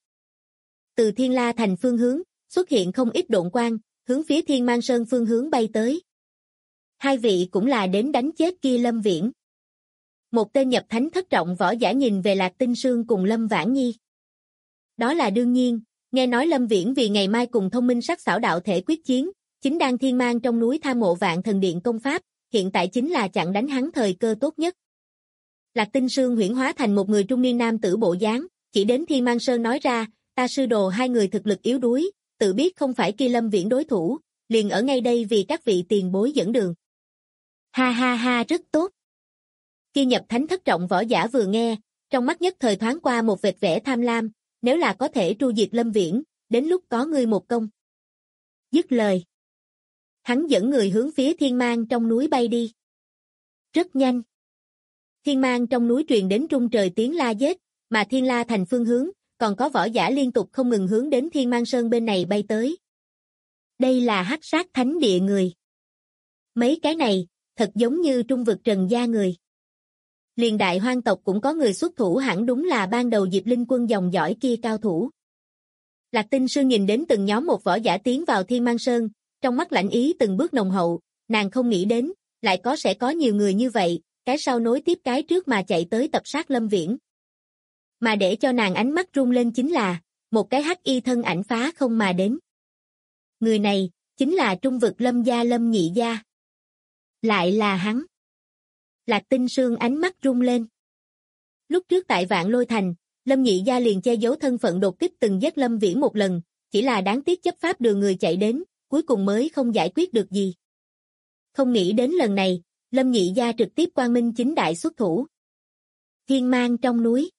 từ Thiên La Thành phương hướng, xuất hiện không ít độn quang, hướng phía Thiên Mang Sơn phương hướng bay tới. Hai vị cũng là đến đánh chết kia Lâm Viễn. Một tên nhập thánh thất trọng võ giả nhìn về Lạc Tinh Sương cùng Lâm Vãn Nhi. Đó là đương nhiên, nghe nói Lâm Viễn vì ngày mai cùng thông minh sắc xảo đạo thể quyết chiến, chính đang thiên mang trong núi tham mộ Vạn Thần Điện công pháp, hiện tại chính là chặn đánh hắn thời cơ tốt nhất. Lạc Tinh Sương huyễn hóa thành một người trung niên nam tử bộ dáng, chỉ đến Thiên Mang Sơn nói ra, ta sư đồ hai người thực lực yếu đuối, tự biết không phải kia Lâm Viễn đối thủ, liền ở ngay đây vì các vị tiền bối dẫn đường. Ha ha ha, rất tốt. Kia nhập thánh thất trọng võ giả vừa nghe, trong mắt nhất thời thoáng qua một vệt vẻ tham lam, nếu là có thể tru diệt Lâm Viễn, đến lúc có ngươi một công. Dứt lời. Hắn dẫn người hướng phía thiên mang trong núi bay đi. Rất nhanh. Thiên mang trong núi truyền đến trung trời tiếng la giết, mà Thiên La Thành phương hướng, còn có võ giả liên tục không ngừng hướng đến Thiên Mang Sơn bên này bay tới. Đây là hắc sát thánh địa người. Mấy cái này, thật giống như trung vực Trần gia người. Liền đại hoang tộc cũng có người xuất thủ, hẳn đúng là ban đầu Diệp Linh quân dòng dõi kia cao thủ. Lạc Tinh Sương nhìn đến từng nhóm một võ giả tiến vào Thiên Mang Sơn, trong mắt lạnh ý từng bước nồng hậu, nàng không nghĩ đến, lại sẽ có nhiều người như vậy, cái sau nối tiếp cái trước mà chạy tới tập sát Lâm Viễn. Mà để cho nàng ánh mắt rung lên chính là, một cái hắc y thân ảnh phá không mà đến. Người này, chính là trung vực Lâm gia Lâm Nhị gia. Lại là hắn. Lạc Tinh Sương ánh mắt rung lên. Lúc trước tại Vạn Lôi Thành, Lâm Nhị gia liền che giấu thân phận đột kích từng giết Lâm Viễn một lần, chỉ là đáng tiếc chấp pháp đường người chạy đến, cuối cùng mới không giải quyết được gì. Không nghĩ đến lần này, Lâm Nhị gia trực tiếp quang minh chính đại xuất thủ. Thiên mang trong núi.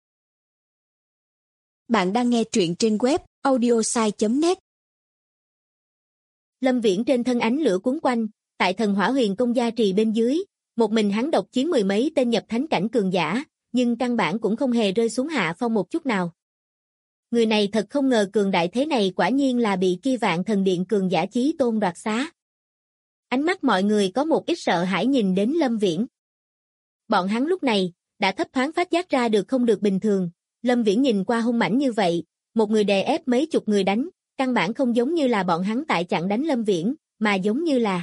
Bạn đang nghe truyện trên web audiosai.net. Lâm Viễn trên thân ánh lửa cuốn quanh, tại thần hỏa huyền công gia trì bên dưới, một mình hắn độc chiến mười mấy tên nhập thánh cảnh cường giả, nhưng căn bản cũng không hề rơi xuống hạ phong một chút nào. Người này thật không ngờ cường đại thế này, quả nhiên là bị kia Vạn Thần Điện cường giả chí tôn đoạt xá. Ánh mắt mọi người có một ít sợ hãi nhìn đến Lâm Viễn. Bọn hắn lúc này, đã thấp thoáng phát giác ra được không được bình thường, Lâm Viễn nhìn qua hung mãnh như vậy, một người đè ép mấy chục người đánh, căn bản không giống như là bọn hắn tại chặn đánh Lâm Viễn, mà giống như là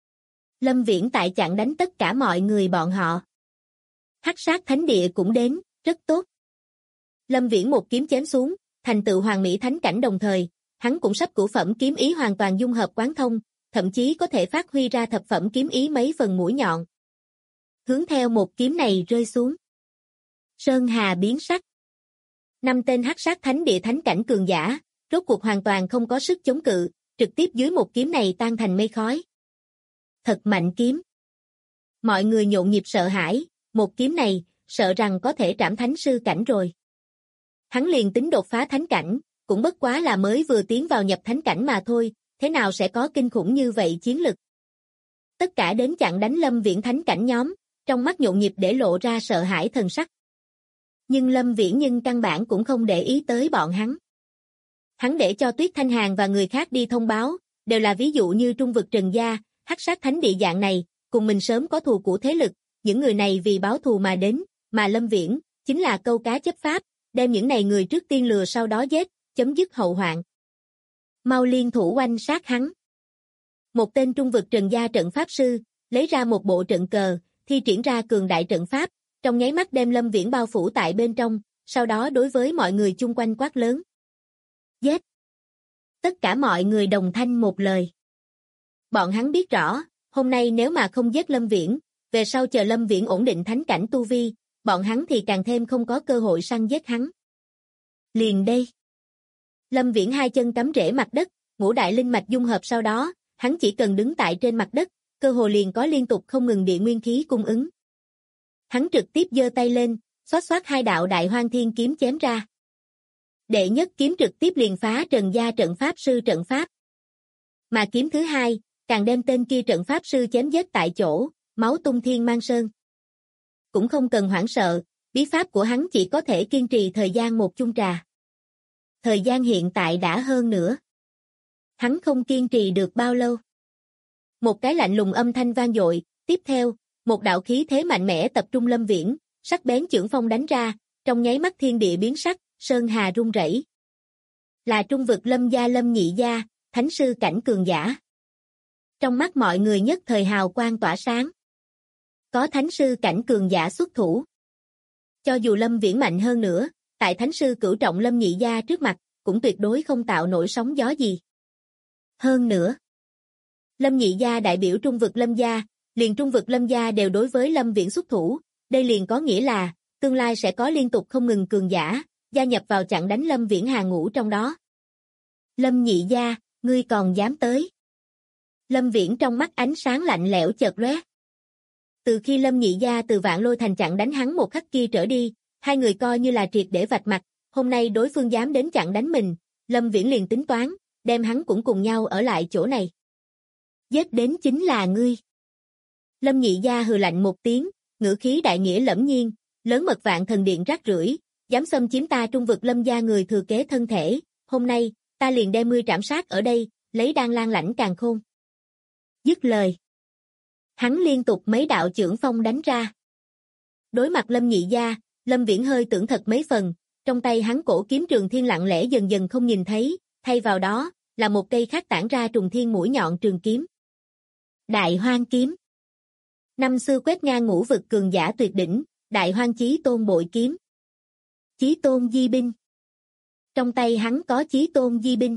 Lâm Viễn tại chặn đánh tất cả mọi người bọn họ. Hắc sát thánh địa cũng đến, rất tốt. Lâm Viễn một kiếm chém xuống, thành tựu hoàng mỹ thánh cảnh đồng thời, hắn cũng sắp cửu phẩm kiếm ý hoàn toàn dung hợp quán thông, thậm chí có thể phát huy ra thập phẩm kiếm ý mấy phần mũi nhọn. Hướng theo một kiếm này rơi xuống. Sơn hà biến sắc. 5 tên hắc sát thánh địa thánh cảnh cường giả, rốt cuộc hoàn toàn không có sức chống cự, trực tiếp dưới một kiếm này tan thành mây khói. Thật mạnh kiếm. Mọi người nhộn nhịp sợ hãi, một kiếm này, sợ rằng có thể trảm thánh sư cảnh rồi. Hắn liền tính đột phá thánh cảnh, cũng bất quá là mới vừa tiến vào nhập thánh cảnh mà thôi, thế nào sẽ có kinh khủng như vậy chiến lực. Tất cả đến chặn đánh Lâm Viễn thánh cảnh nhóm, trong mắt nhộn nhịp để lộ ra sợ hãi thần sắc. Nhưng Lâm Viễn căn bản cũng không để ý tới bọn hắn. Hắn để cho Tuyết Thanh Hàn và người khác đi thông báo, đều là ví dụ như trung vực Trần gia, hắc sát thánh địa dạng này, cùng mình sớm có thù của thế lực, những người này vì báo thù mà đến, mà Lâm Viễn, chính là câu cá chấp pháp, đem những này người trước tiên lừa sau đó giết, chấm dứt hậu hoạn. Mau liên thủ oanh sát hắn. Một tên trung vực Trần gia trận pháp sư, lấy ra một bộ trận cờ, thi triển ra cường đại trận pháp, trong nháy mắt đem Lâm Viễn bao phủ tại bên trong, sau đó đối với mọi người chung quanh quát lớn. Giết! Tất cả mọi người đồng thanh một lời. Bọn hắn biết rõ, hôm nay nếu mà không giết Lâm Viễn, về sau chờ Lâm Viễn ổn định thánh cảnh tu vi, bọn hắn thì càng thêm không có cơ hội săn giết hắn. Liền đây. Lâm Viễn hai chân cắm rễ mặt đất, ngũ đại linh mạch dung hợp sau đó, hắn chỉ cần đứng tại trên mặt đất, cơ hồ liền có liên tục không ngừng địa nguyên khí cung ứng. Hắn trực tiếp giơ tay lên, xoát xoát hai đạo đại hoang thiên kiếm chém ra. Đệ nhất kiếm trực tiếp liền phá Trần gia trận pháp sư trận pháp. Mà kiếm thứ hai, càng đem tên kia trận pháp sư chém giết tại chỗ, máu tung thiên mang sơn. Cũng không cần hoảng sợ, bí pháp của hắn chỉ có thể kiên trì thời gian một chung trà. Thời gian hiện tại đã hơn nữa. Hắn không kiên trì được bao lâu. Một cái lạnh lùng âm thanh vang dội, tiếp theo, một đạo khí thế mạnh mẽ tập trung Lâm Viễn, sắc bén chưởng phong đánh ra, trong nháy mắt thiên địa biến sắc, sơn hà rung rẩy. Là trung vực Lâm gia Lâm nhị gia, thánh sư cảnh cường giả. Trong mắt mọi người nhất thời hào quang tỏa sáng. Có thánh sư cảnh cường giả xuất thủ. Cho dù Lâm Viễn mạnh hơn nữa, tại thánh sư cửu trọng Lâm nhị gia trước mặt, cũng tuyệt đối không tạo nổi sóng gió gì. Hơn nữa, Lâm nhị gia đại biểu trung vực Lâm gia, liền trung vực Lâm gia đều đối với Lâm Viễn xuất thủ, đây liền có nghĩa là, tương lai sẽ có liên tục không ngừng cường giả, gia nhập vào chặn đánh Lâm Viễn hàng ngũ trong đó. Lâm nhị gia, ngươi còn dám tới. Lâm Viễn trong mắt ánh sáng lạnh lẽo chợt lóe. Từ khi Lâm nhị gia từ Vạn Lôi Thành chặn đánh hắn một khắc kia trở đi, hai người coi như là triệt để vạch mặt, hôm nay đối phương dám đến chặn đánh mình, Lâm Viễn liền tính toán, đem hắn cũng cùng nhau ở lại chỗ này. Giết đến chính là ngươi. Lâm nhị gia hừ lạnh một tiếng, ngữ khí đại nghĩa lẫm nhiên, lớn mật Vạn Thần Điện rác rưởi, dám xâm chiếm ta trung vực Lâm gia người thừa kế thân thể, hôm nay, ta liền đem ngươi trảm sát ở đây, lấy Đan Lan lãnh càn khôn. Dứt lời. Hắn liên tục mấy đạo chưởng phong đánh ra. Đối mặt Lâm nhị gia, Lâm Viễn hơi tưởng thật mấy phần, trong tay hắn cổ kiếm trường thiên lặng lẽ dần dần không nhìn thấy, thay vào đó, là một cây khác tản ra trùng thiên mũi nhọn trường kiếm. Đại Hoang kiếm. Năm xưa quét ngang ngũ vực cường giả tuyệt đỉnh, Đại Hoang Chí Tôn bội kiếm. Chí Tôn di binh. Trong tay hắn có Chí Tôn di binh.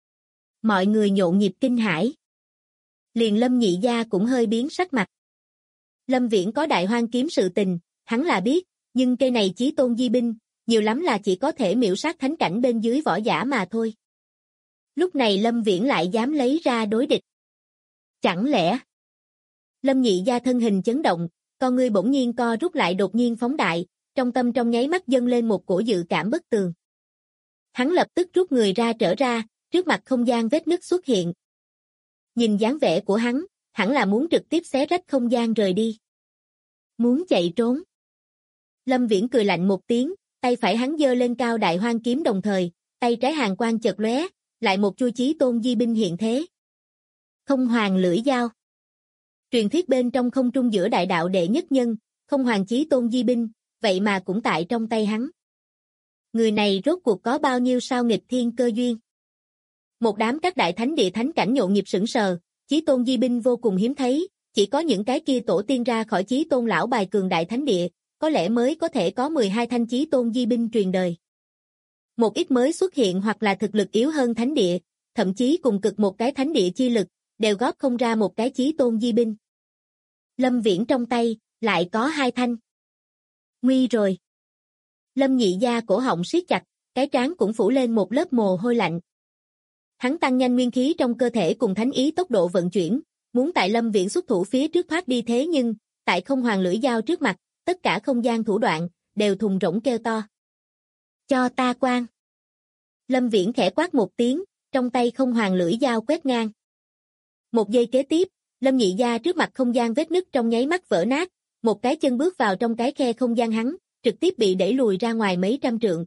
Mọi người nhộn nhịp kinh hãi. Liền Lâm nhị gia cũng hơi biến sắc mặt. Lâm Viễn có Đại Hoang kiếm sự tình, hắn là biết, nhưng cây này Chí Tôn di binh, nhiều lắm là chỉ có thể miểu sát thánh cảnh bên dưới võ giả mà thôi. Lúc này Lâm Viễn lại dám lấy ra đối địch. Chẳng lẽ? Lâm nhị gia thân hình chấn động, con ngươi bỗng nhiên co rút lại đột nhiên phóng đại, trong tâm trong nháy mắt dâng lên một cổ dự cảm bất tường. Hắn lập tức rút người ra trở ra, trước mặt không gian vết nứt xuất hiện. Nhìn dáng vẻ của hắn, hẳn là muốn trực tiếp xé rách không gian rời đi. Muốn chạy trốn. Lâm Viễn cười lạnh một tiếng, tay phải hắn giơ lên cao Đại Hoang kiếm đồng thời, tay trái hàn quang chợt lóe, lại một chuôi Chí Tôn di binh hiện thế. Không hoàng lưỡi dao. Truyền thuyết bên trong không trung giữa đại đạo đệ nhất nhân, không hoàng Chí Tôn di binh, vậy mà cũng tại trong tay hắn. Người này rốt cuộc có bao nhiêu sao nghịch thiên cơ duyên? Một đám các đại thánh địa thánh cảnh nhộn nhịp sững sờ, Chí Tôn di binh vô cùng hiếm thấy, chỉ có những cái kia tổ tiên ra khỏi Chí Tôn lão bài cường đại thánh địa, có lẽ mới có thể có 12 thanh Chí Tôn di binh truyền đời. Một ít mới xuất hiện hoặc là thực lực yếu hơn thánh địa, thậm chí cùng cực một cái thánh địa chi lực, đều góp không ra một cái Chí Tôn di binh. Lâm Viễn trong tay, lại có 2 thanh. Nguy rồi. Lâm nhị gia cổ họng siết chặt, cái trán cũng phủ lên một lớp mồ hôi lạnh. Hắn tăng nhanh nguyên khí trong cơ thể cùng thánh ý tốc độ vận chuyển, muốn tại Lâm Viễn xuất thủ phía trước thoát đi thế nhưng, tại không hoàng lưỡi dao trước mặt, tất cả không gian thủ đoạn, đều thùng rỗng kêu to. Cho ta quang. Lâm Viễn khẽ quát một tiếng, trong tay không hoàng lưỡi dao quét ngang. Một giây kế tiếp, Lâm nhị gia trước mặt không gian vết nứt trong nháy mắt vỡ nát, một cái chân bước vào trong cái khe không gian hắn, trực tiếp bị đẩy lùi ra ngoài mấy trăm trượng.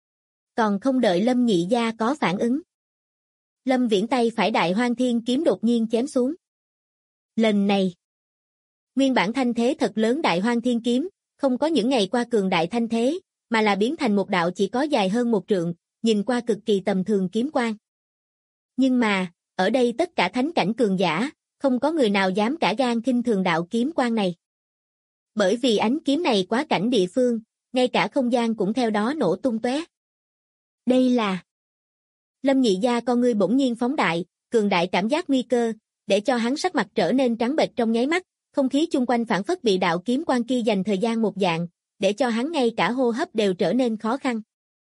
Còn không đợi Lâm nhị gia có phản ứng. Lâm Viễn tay phải Đại Hoang Thiên kiếm đột nhiên chém xuống. Lần này, nguyên bản thanh thế thật lớn Đại Hoang Thiên kiếm, không có những ngày qua cường đại thanh thế, mà là biến thành một đạo chỉ có dài hơn 1 trượng, nhìn qua cực kỳ tầm thường kiếm quang. Nhưng mà, ở đây tất cả thánh cảnh cường giả, không có người nào dám cả gan khinh thường đạo kiếm quang này. Bởi vì ánh kiếm này quá cảnh địa phương, ngay cả không gian cũng theo đó nổ tung tóe. Đây là... Lâm nhị gia con ngươi bỗng nhiên phóng đại, cường đại cảm giác nguy cơ, để cho hắn sắc mặt trở nên trắng bệch trong nháy mắt, không khí chung quanh phản phất bị đạo kiếm quang kia dành thời gian một dạng, để cho hắn ngay cả hô hấp đều trở nên khó khăn.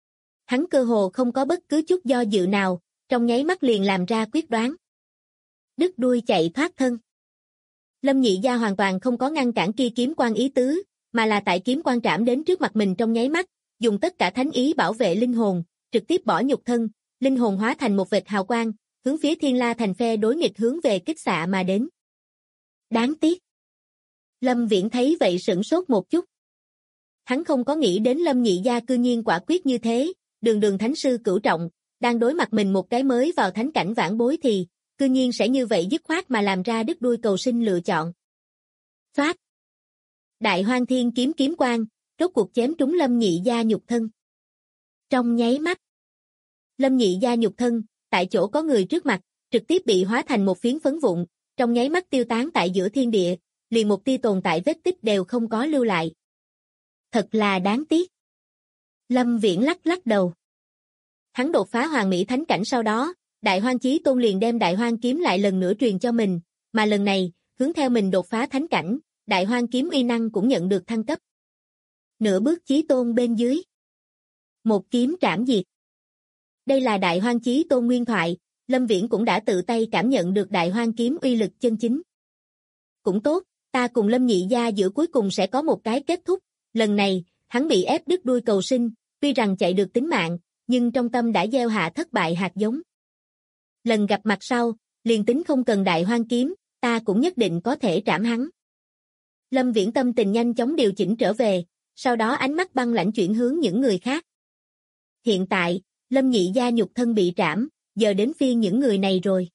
Hắn cơ hồ không có bất cứ chút do dự nào, trong nháy mắt liền làm ra quyết đoán. Đứt đuôi chạy thoát thân. Lâm Nhị Gia hoàn toàn không có ngăn cản kia kiếm quang ý tứ, mà là tại kiếm quang trảm đến trước mặt mình trong nháy mắt, dùng tất cả thánh ý bảo vệ linh hồn, trực tiếp bỏ nhục thân, linh hồn hóa thành một vệt hào quang, hướng phía Thiên La Thành phe đối nghịch hướng về kích xạ mà đến. Đáng tiếc. Lâm Viễn thấy vậy sửng sốt một chút. Hắn không có nghĩ đến Lâm Nhị Gia cư nhiên quả quyết như thế, đường thánh sư cửu trọng, đang đối mặt mình một cái mới vào thánh cảnh vãn bối thì, cư nhiên sẽ như vậy dứt khoát mà làm ra đứt đuôi cầu sinh lựa chọn. Phát. Đại Hoang Thiên kiếm quang, rốt cuộc chém trúng Lâm Nhị Gia nhục thân. Trong nháy mắt, Lâm Nhị Gia nhục thân, tại chỗ có người trước mặt, trực tiếp bị hóa thành một phiến phấn vụn, trong nháy mắt tiêu tán tại giữa thiên địa, liền một tia tồn tại vết tích đều không có lưu lại. Thật là đáng tiếc. Lâm Viễn lắc đầu. Hắn đột phá Hoàng Mỹ Thánh cảnh sau đó, Đại Hoang Chí Tôn liền đem Đại Hoang kiếm lại lần nữa truyền cho mình, mà lần này, hướng theo mình đột phá Thánh cảnh, Đại Hoang kiếm uy năng cũng nhận được thăng cấp. Nửa bước Chí Tôn bên dưới. Một kiếm trảm diệt. Đây là Đại Hoang Chí Tôn nguyên thoại, Lâm Viễn cũng đã tự tay cảm nhận được Đại Hoang kiếm uy lực chân chính. Cũng tốt, ta cùng Lâm Nhị Gia giữa cuối cùng sẽ có một cái kết thúc, lần này, hắn bị ép đứt đuôi cầu sinh, tuy rằng chạy được tính mạng, nhưng trong tâm đã gieo hạ thất bại hạt giống. Lần gặp mặt sau, liền tính không cần Đại Hoang kiếm, ta cũng nhất định có thể trảm hắn. Lâm Viễn tâm tình nhanh chóng điều chỉnh trở về, sau đó ánh mắt băng lãnh chuyển hướng những người khác. Hiện tại, Lâm Nhị Gia nhục thân bị trảm, giờ đến phiên những người này rồi.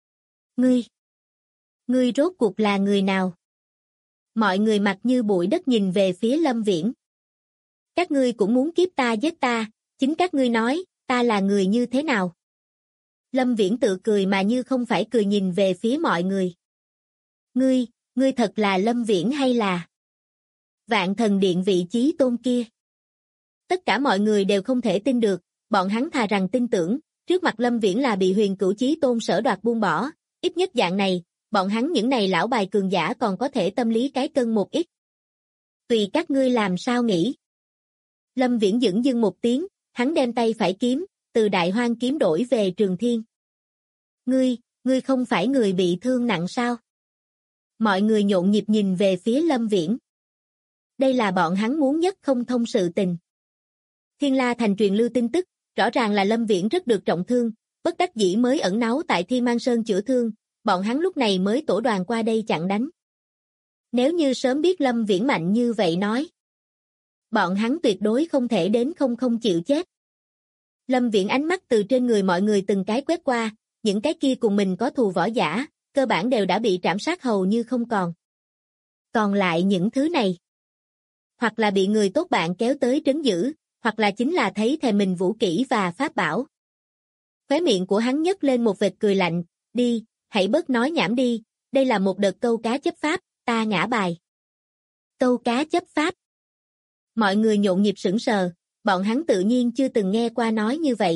Ngươi rốt cuộc là người nào? Mọi người mặt như bụi đất nhìn về phía Lâm Viễn. Các ngươi cũng muốn kiếp ta giết ta, chính các ngươi nói, ta là người như thế nào? Lâm Viễn tự cười mà như không phải cười nhìn về phía mọi người. Ngươi thật là Lâm Viễn hay là Vạn Thần Điện vị Chí Tôn kia? Tất cả mọi người đều không thể tin được, bọn hắn thà rằng tin tưởng, trước mặt Lâm Viễn là bị Huyền Cửu Chí Tôn sở đoạt buông bỏ, ít nhất dạng này, bọn hắn những này lão bài cường giả còn có thể tâm lý cái cân một ít. Tùy các ngươi làm sao nghĩ. Lâm Viễn dửng dưng một tiếng, hắn đem tay phải kiếm, từ Đại Hoang kiếm đổi về Trường Thiên. Ngươi không phải người bị thương nặng sao? Mọi người nhộn nhịp nhìn về phía Lâm Viễn. Đây là bọn hắn muốn nhất không thông sự tình. Thiên La Thành truyền lưu tin tức, rõ ràng là Lâm Viễn rất được trọng thương, bất đắc dĩ mới ẩn náu tại Thiên Mang Sơn chữa thương, bọn hắn lúc này mới tổ đoàn qua đây chặn đánh. Nếu như sớm biết Lâm Viễn mạnh như vậy nói, bọn hắn tuyệt đối không thể đến không chịu chết. Lâm Viễn ánh mắt từ trên người mọi người từng cái quét qua, những cái kia cùng mình có thù võ giả, cơ bản đều đã bị trảm sát hầu như không còn. Còn lại những thứ này, hoặc là bị người tốt bạn kéo tới trấn giữ, hoặc là chính là thấy thèm mình vũ kỹ và pháp bảo. Khóe miệng của hắn nhếch lên một vệt cười lạnh, đi, hãy bớt nói nhảm đi, đây là một đợt câu cá chấp pháp, ta ngã bài. Câu cá chấp pháp. Mọi người nhộn nhịp sững sờ, bọn hắn tự nhiên chưa từng nghe qua nói như vậy.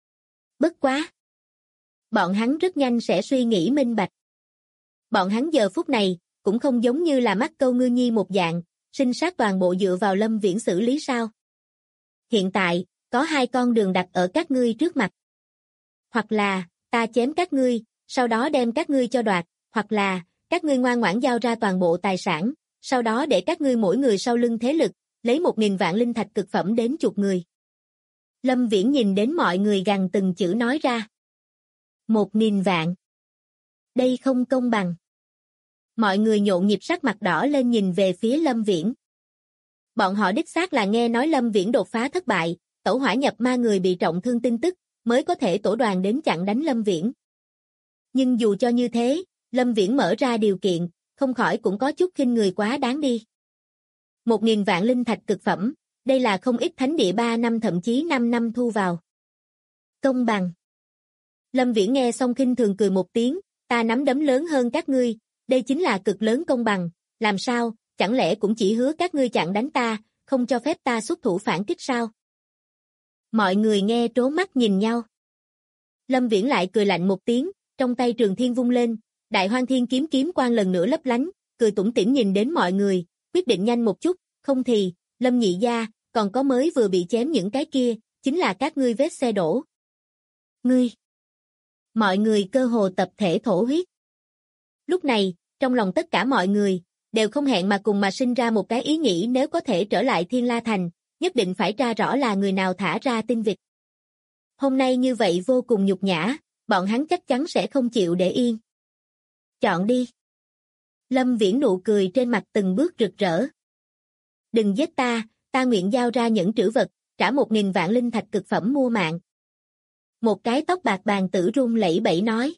Bất quá. Bọn hắn rất nhanh sẽ suy nghĩ minh bạch. Bọn hắn giờ phút này, cũng không giống như là mắc câu ngư nhi một dạng, sinh sát toàn bộ dựa vào Lâm Viễn xử lý sao. Hiện tại, có hai con đường đặt ở các ngươi trước mặt. Hoặc là, ta chém các ngươi, sau đó đem các ngươi cho đoạt, hoặc là, các ngươi ngoan ngoãn giao ra toàn bộ tài sản, sau đó để các ngươi mỗi người sau lưng thế lực, lấy 1000 vạn linh thạch cực phẩm đến chuộc người. Lâm Viễn nhìn đến mọi người gằn từng chữ nói ra. 1000 vạn. Đây không công bằng. Mọi người nhộn nhịp sắc mặt đỏ lên nhìn về phía Lâm Viễn. Bọn họ đích xác là nghe nói Lâm Viễn đột phá thất bại, tẩu hỏa nhập ma người bị trọng thương tin tức, mới có thể tổ đoàn đến chặn đánh Lâm Viễn. Nhưng dù cho như thế, Lâm Viễn mở ra điều kiện, không khỏi cũng có chút khinh người quá đáng đi. 1000 vạn linh thạch cực phẩm, đây là không ít thánh địa 3 năm thậm chí 5 năm thu vào. Công bằng. Lâm Viễn nghe xong khinh thường cười một tiếng, ta nắm đấm lớn hơn các ngươi, đây chính là cực lớn công bằng, làm sao, chẳng lẽ cũng chỉ hứa các ngươi chặn đánh ta, không cho phép ta xuất thủ phản kích sao? Mọi người nghe trố mắt nhìn nhau. Lâm Viễn lại cười lạnh một tiếng, trong tay Trường Thiên vung lên, Đại Hoang Thiên kiếm quang lần nữa lấp lánh, cười tủm tỉm nhìn đến mọi người, quyết định nhanh một chút, không thì, Lâm Nhị Gia, còn có mới vừa bị chém những cái kia, chính là các ngươi vết xe đổ. Ngươi! Mọi người cơ hồ tập thể thổ huyết. Lúc này, trong lòng tất cả mọi người, đều không hẹn mà cùng mà sinh ra một cái ý nghĩ nếu có thể trở lại Thiên La Thành, nhất định phải tra rõ là người nào thả ra tin vịt. Hôm nay như vậy vô cùng nhục nhã, bọn hắn chắc chắn sẽ không chịu để yên. Chọn đi. Lâm Viễn nụ cười trên mặt từng bước rực rỡ. Đừng giết ta, ta nguyện giao ra những trữ vật, trả 1.000 vạn linh thạch cực phẩm mua mạng. Một cái tóc bạc bàn tử run lẩy bẩy nói.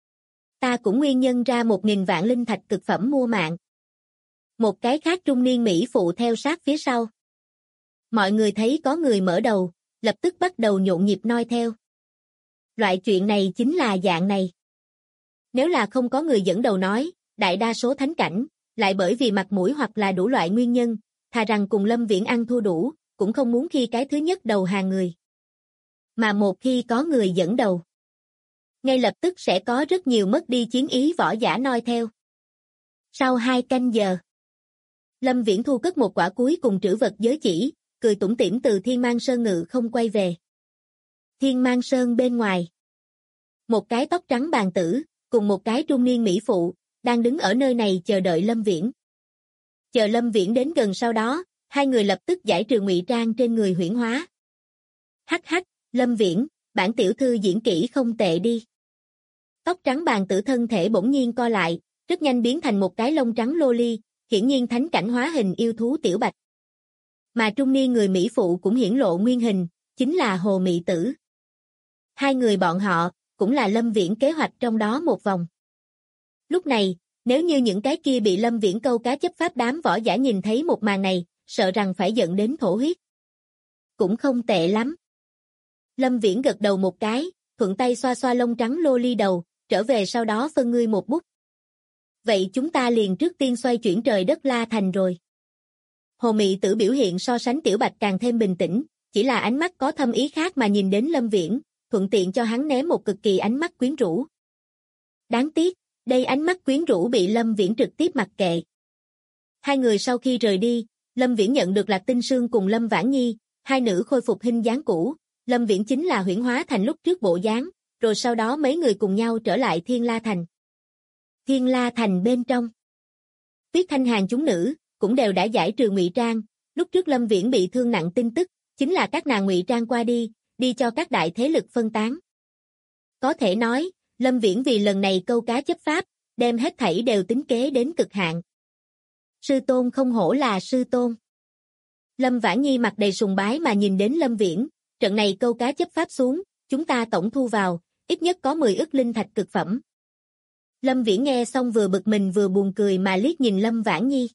Ta cũng nguyên nhân ra 1.000 vạn linh thạch cực phẩm mua mạng. Một cái khác trung niên Mỹ phụ theo sát phía sau. Mọi người thấy có người mở đầu, lập tức bắt đầu nhộn nhịp noi theo. Loại chuyện này chính là dạng này. Nếu là không có người dẫn đầu nói, đại đa số thánh cảnh, lại bởi vì mặt mũi hoặc là đủ loại nguyên nhân, thà rằng cùng Lâm Viễn ăn thua đủ, cũng không muốn khi cái thứ nhất đầu hàng người. Mà một khi có người dẫn đầu, ngay lập tức sẽ có rất nhiều mất đi chiến ý võ giả noi theo. Sau 2 canh giờ, Lâm Viễn thu cất một quả cuối cùng trữ vật giới chỉ, cười tủm tỉm từ Thiên Mang Sơn ngự không quay về. Thiên Mang Sơn bên ngoài, một cái tóc trắng bàn tử, cùng một cái trung niên mỹ phụ, đang đứng ở nơi này chờ đợi Lâm Viễn. Chờ Lâm Viễn đến gần sau đó, hai người lập tức giải trừ ngụy trang trên người huyễn hóa. Hắc hắc, Lâm Viễn, bản tiểu thư diễn kỹ không tệ đi. Tóc trắng bàn tử thân thể bỗng nhiên co lại, rất nhanh biến thành một cái lông trắng loli, hiển nhiên thánh cảnh hóa hình yêu thú tiểu bạch. Mà trung niên người mỹ phụ cũng hiển lộ nguyên hình, chính là Hồ Mị Tử. Hai người bọn họ, cũng là Lâm Viễn kế hoạch trong đó một vòng. Lúc này, nếu như những cái kia bị Lâm Viễn câu cá chấp pháp đám võ giả nhìn thấy một màn này, sợ rằng phải giận đến thổ huyết. Cũng không tệ lắm. Lâm Viễn gật đầu một cái, thuận tay xoa xoa lông trắng loli đầu, trở về sau đó phân ngươi một bút. Vậy chúng ta liền trước tiên xoay chuyển trời đất La Thành rồi. Hồ Mị Tử biểu hiện so sánh Tiểu Bạch càng thêm bình tĩnh, chỉ là ánh mắt có thâm ý khác mà nhìn đến Lâm Viễn, thuận tiện cho hắn ném một cực kỳ ánh mắt quyến rũ. Đáng tiếc, đây ánh mắt quyến rũ bị Lâm Viễn trực tiếp mặc kệ. Hai người sau khi rời đi, Lâm Viễn nhận được Lạc Tinh Sương cùng Lâm Vãn Nhi, hai nữ khôi phục hình dáng cũ, Lâm Viễn chính là huyễn hóa thành lúc trước bộ dáng, rồi sau đó mấy người cùng nhau trở lại Thiên La Thành. Thiên La Thành bên trong, Tuyết Thanh Hàn chúng nữ cũng đều đã giải trừ ngụy trang, lúc trước Lâm Viễn bị thương nặng tin tức, chính là các nàng ngụy trang qua đi cho các đại thế lực phân tán. Có thể nói, Lâm Viễn vì lần này câu cá chấp pháp, đem hết thảy đều tính kế đến cực hạn. Sư tôn không hổ là sư tôn. Lâm Vãn Nhi mặt đầy sùng bái mà nhìn đến Lâm Viễn, trận này câu cá chấp pháp xuống, chúng ta tổng thu vào, ít nhất có 10 ức linh thạch cực phẩm. Lâm Viễn nghe xong vừa bực mình vừa buồn cười mà liếc nhìn Lâm Vãn Nhi.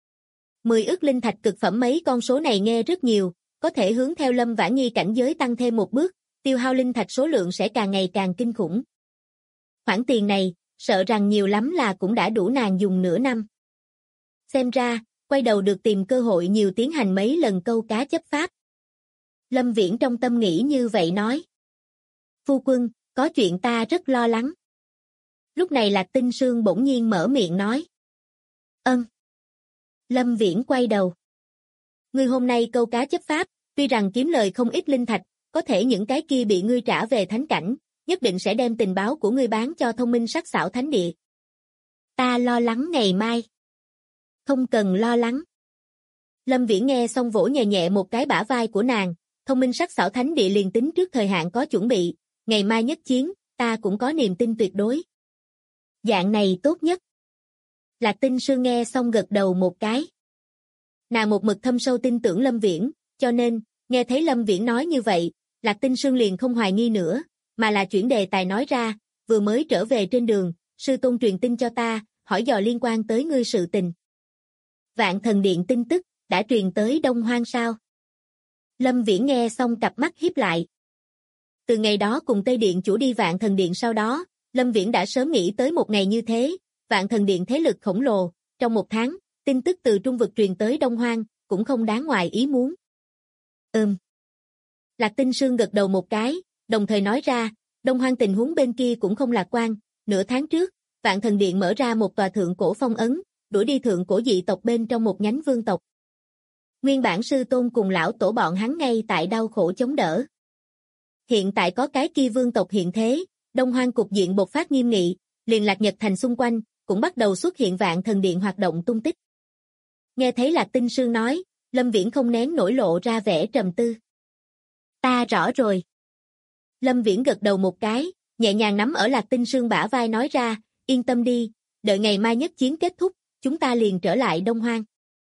10 ức linh thạch cực phẩm mấy con số này nghe rất nhiều, có thể hướng theo Lâm Vãn Nhi cảnh giới tăng thêm một bước, tiêu hao linh thạch số lượng sẽ càng ngày càng kinh khủng. Khoản tiền này, sợ rằng nhiều lắm là cũng đã đủ nàng dùng nửa năm. Xem ra, quay đầu được tìm cơ hội nhiều tiến hành mấy lần câu cá chấp pháp. Lâm Viễn trong tâm nghĩ như vậy nói. Phu quân, có chuyện ta rất lo lắng. Lúc này Lạc Tinh Sương bỗng nhiên mở miệng nói. Lâm Viễn quay đầu. Ngươi hôm nay câu cá chấp pháp, tuy rằng kiếm lời không ít linh thạch, có thể những cái kia bị ngươi trả về thánh cảnh, nhất định sẽ đem tình báo của ngươi bán cho Thông Minh Sắc Sảo Thánh Địa. Ta lo lắng ngày mai. Không cần lo lắng. Lâm Viễn nghe xong vỗ nhẹ nhẹ một cái bả vai của nàng, Thông Minh Sắc Sảo Thánh Địa liền tính trước thời hạn có chuẩn bị, ngày mai nhất chiến, ta cũng có niềm tin tuyệt đối. Dạng này tốt nhất. Lạc Tinh Sương nghe xong gật đầu một cái. Nàng một mực thâm sâu tin tưởng Lâm Viễn, cho nên, nghe thấy Lâm Viễn nói như vậy, Lạc Tinh Sương liền không hoài nghi nữa, mà là chuyển đề tài nói ra, vừa mới trở về trên đường, sư tôn truyền tin cho ta, hỏi dò liên quan tới ngươi sự tình. Vạn Thần Điện tin tức, đã truyền tới Đông Hoang sao? Lâm Viễn nghe xong cặp mắt híp lại. Từ ngày đó cùng Tây Điện chủ đi Vạn Thần Điện sau đó, Lâm Viễn đã sớm nghĩ tới một ngày như thế, Vạn Thần Điện thế lực khổng lồ, trong một tháng, tin tức từ Trung vực truyền tới Đông Hoang, cũng không đáng ngoài ý muốn. Lạc Tinh Sương gật đầu một cái, đồng thời nói ra, Đông Hoang tình huống bên kia cũng không lạc quan, nửa tháng trước, Vạn Thần Điện mở ra một tòa thượng cổ phong ấn, đuổi đi thượng cổ dị tộc bên trong một nhánh vương tộc. Nguyên bản sư tôn cùng lão tổ bọn hắn ngay tại đau khổ chống đỡ. Hiện tại có cái kia vương tộc hiện thế, Đông Hoang cục diện bộc phát nghiêm nghị, liền Lạc Nhật Thành xung quanh, cũng bắt đầu xuất hiện Vạn Thần Điện hoạt động tung tích. Nghe thấy Lạc Tinh Sương nói, Lâm Viễn không nén nổi lộ ra vẻ trầm tư. Ta rõ rồi. Lâm Viễn gật đầu một cái, nhẹ nhàng nắm ở Lạc Tinh Sương bả vai nói ra, yên tâm đi, đợi ngày mai nhất chiến kết thúc, chúng ta liền trở lại Đông Hoang.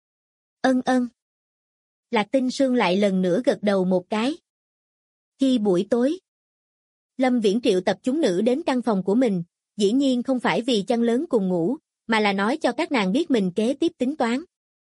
Ân ân. Lạc Tinh Sương lại lần nữa gật đầu một cái. Khi buổi tối, Lâm Viễn triệu tập chúng nữ đến căn phòng của mình, dĩ nhiên không phải vì chăn lớn cùng ngủ, mà là nói cho các nàng biết mình kế tiếp tính toán.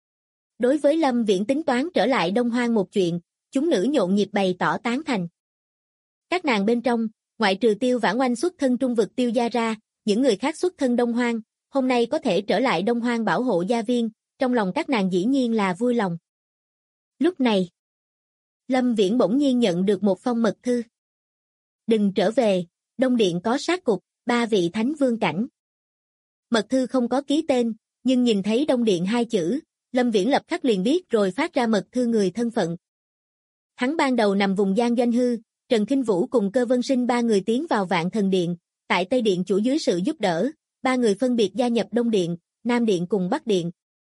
Đối với Lâm Viễn tính toán trở lại Đông Hoang một chuyện, chúng nữ nhộn nhịp bày tỏ tán thành. Các nàng bên trong, ngoại trừ Tiêu Vãn Oanh xuất thân Trung vực Tiêu gia ra, những người khác xuất thân Đông Hoang, hôm nay có thể trở lại Đông Hoang bảo hộ gia viên, trong lòng các nàng dĩ nhiên là vui lòng. Lúc này, Lâm Viễn bỗng nhiên nhận được một phong mật thư. Đừng trở về, Đông Điện có sát cục, 3 vị thánh vương cảnh. Mật thư không có ký tên, nhưng nhìn thấy Đông Điện 2 chữ, Lâm Viễn lập khắc liền biết rồi phát ra mật thư người thân phận. Hắn ban đầu nằm vùng Giang Doanh Hư, Trần Khinh Vũ cùng Cơ Vân Sinh 3 người tiến vào Vạn Thần Điện, tại Tây Điện chủ dưới sự giúp đỡ, 3 người phân biệt gia nhập Đông Điện, Nam Điện cùng Bắc Điện.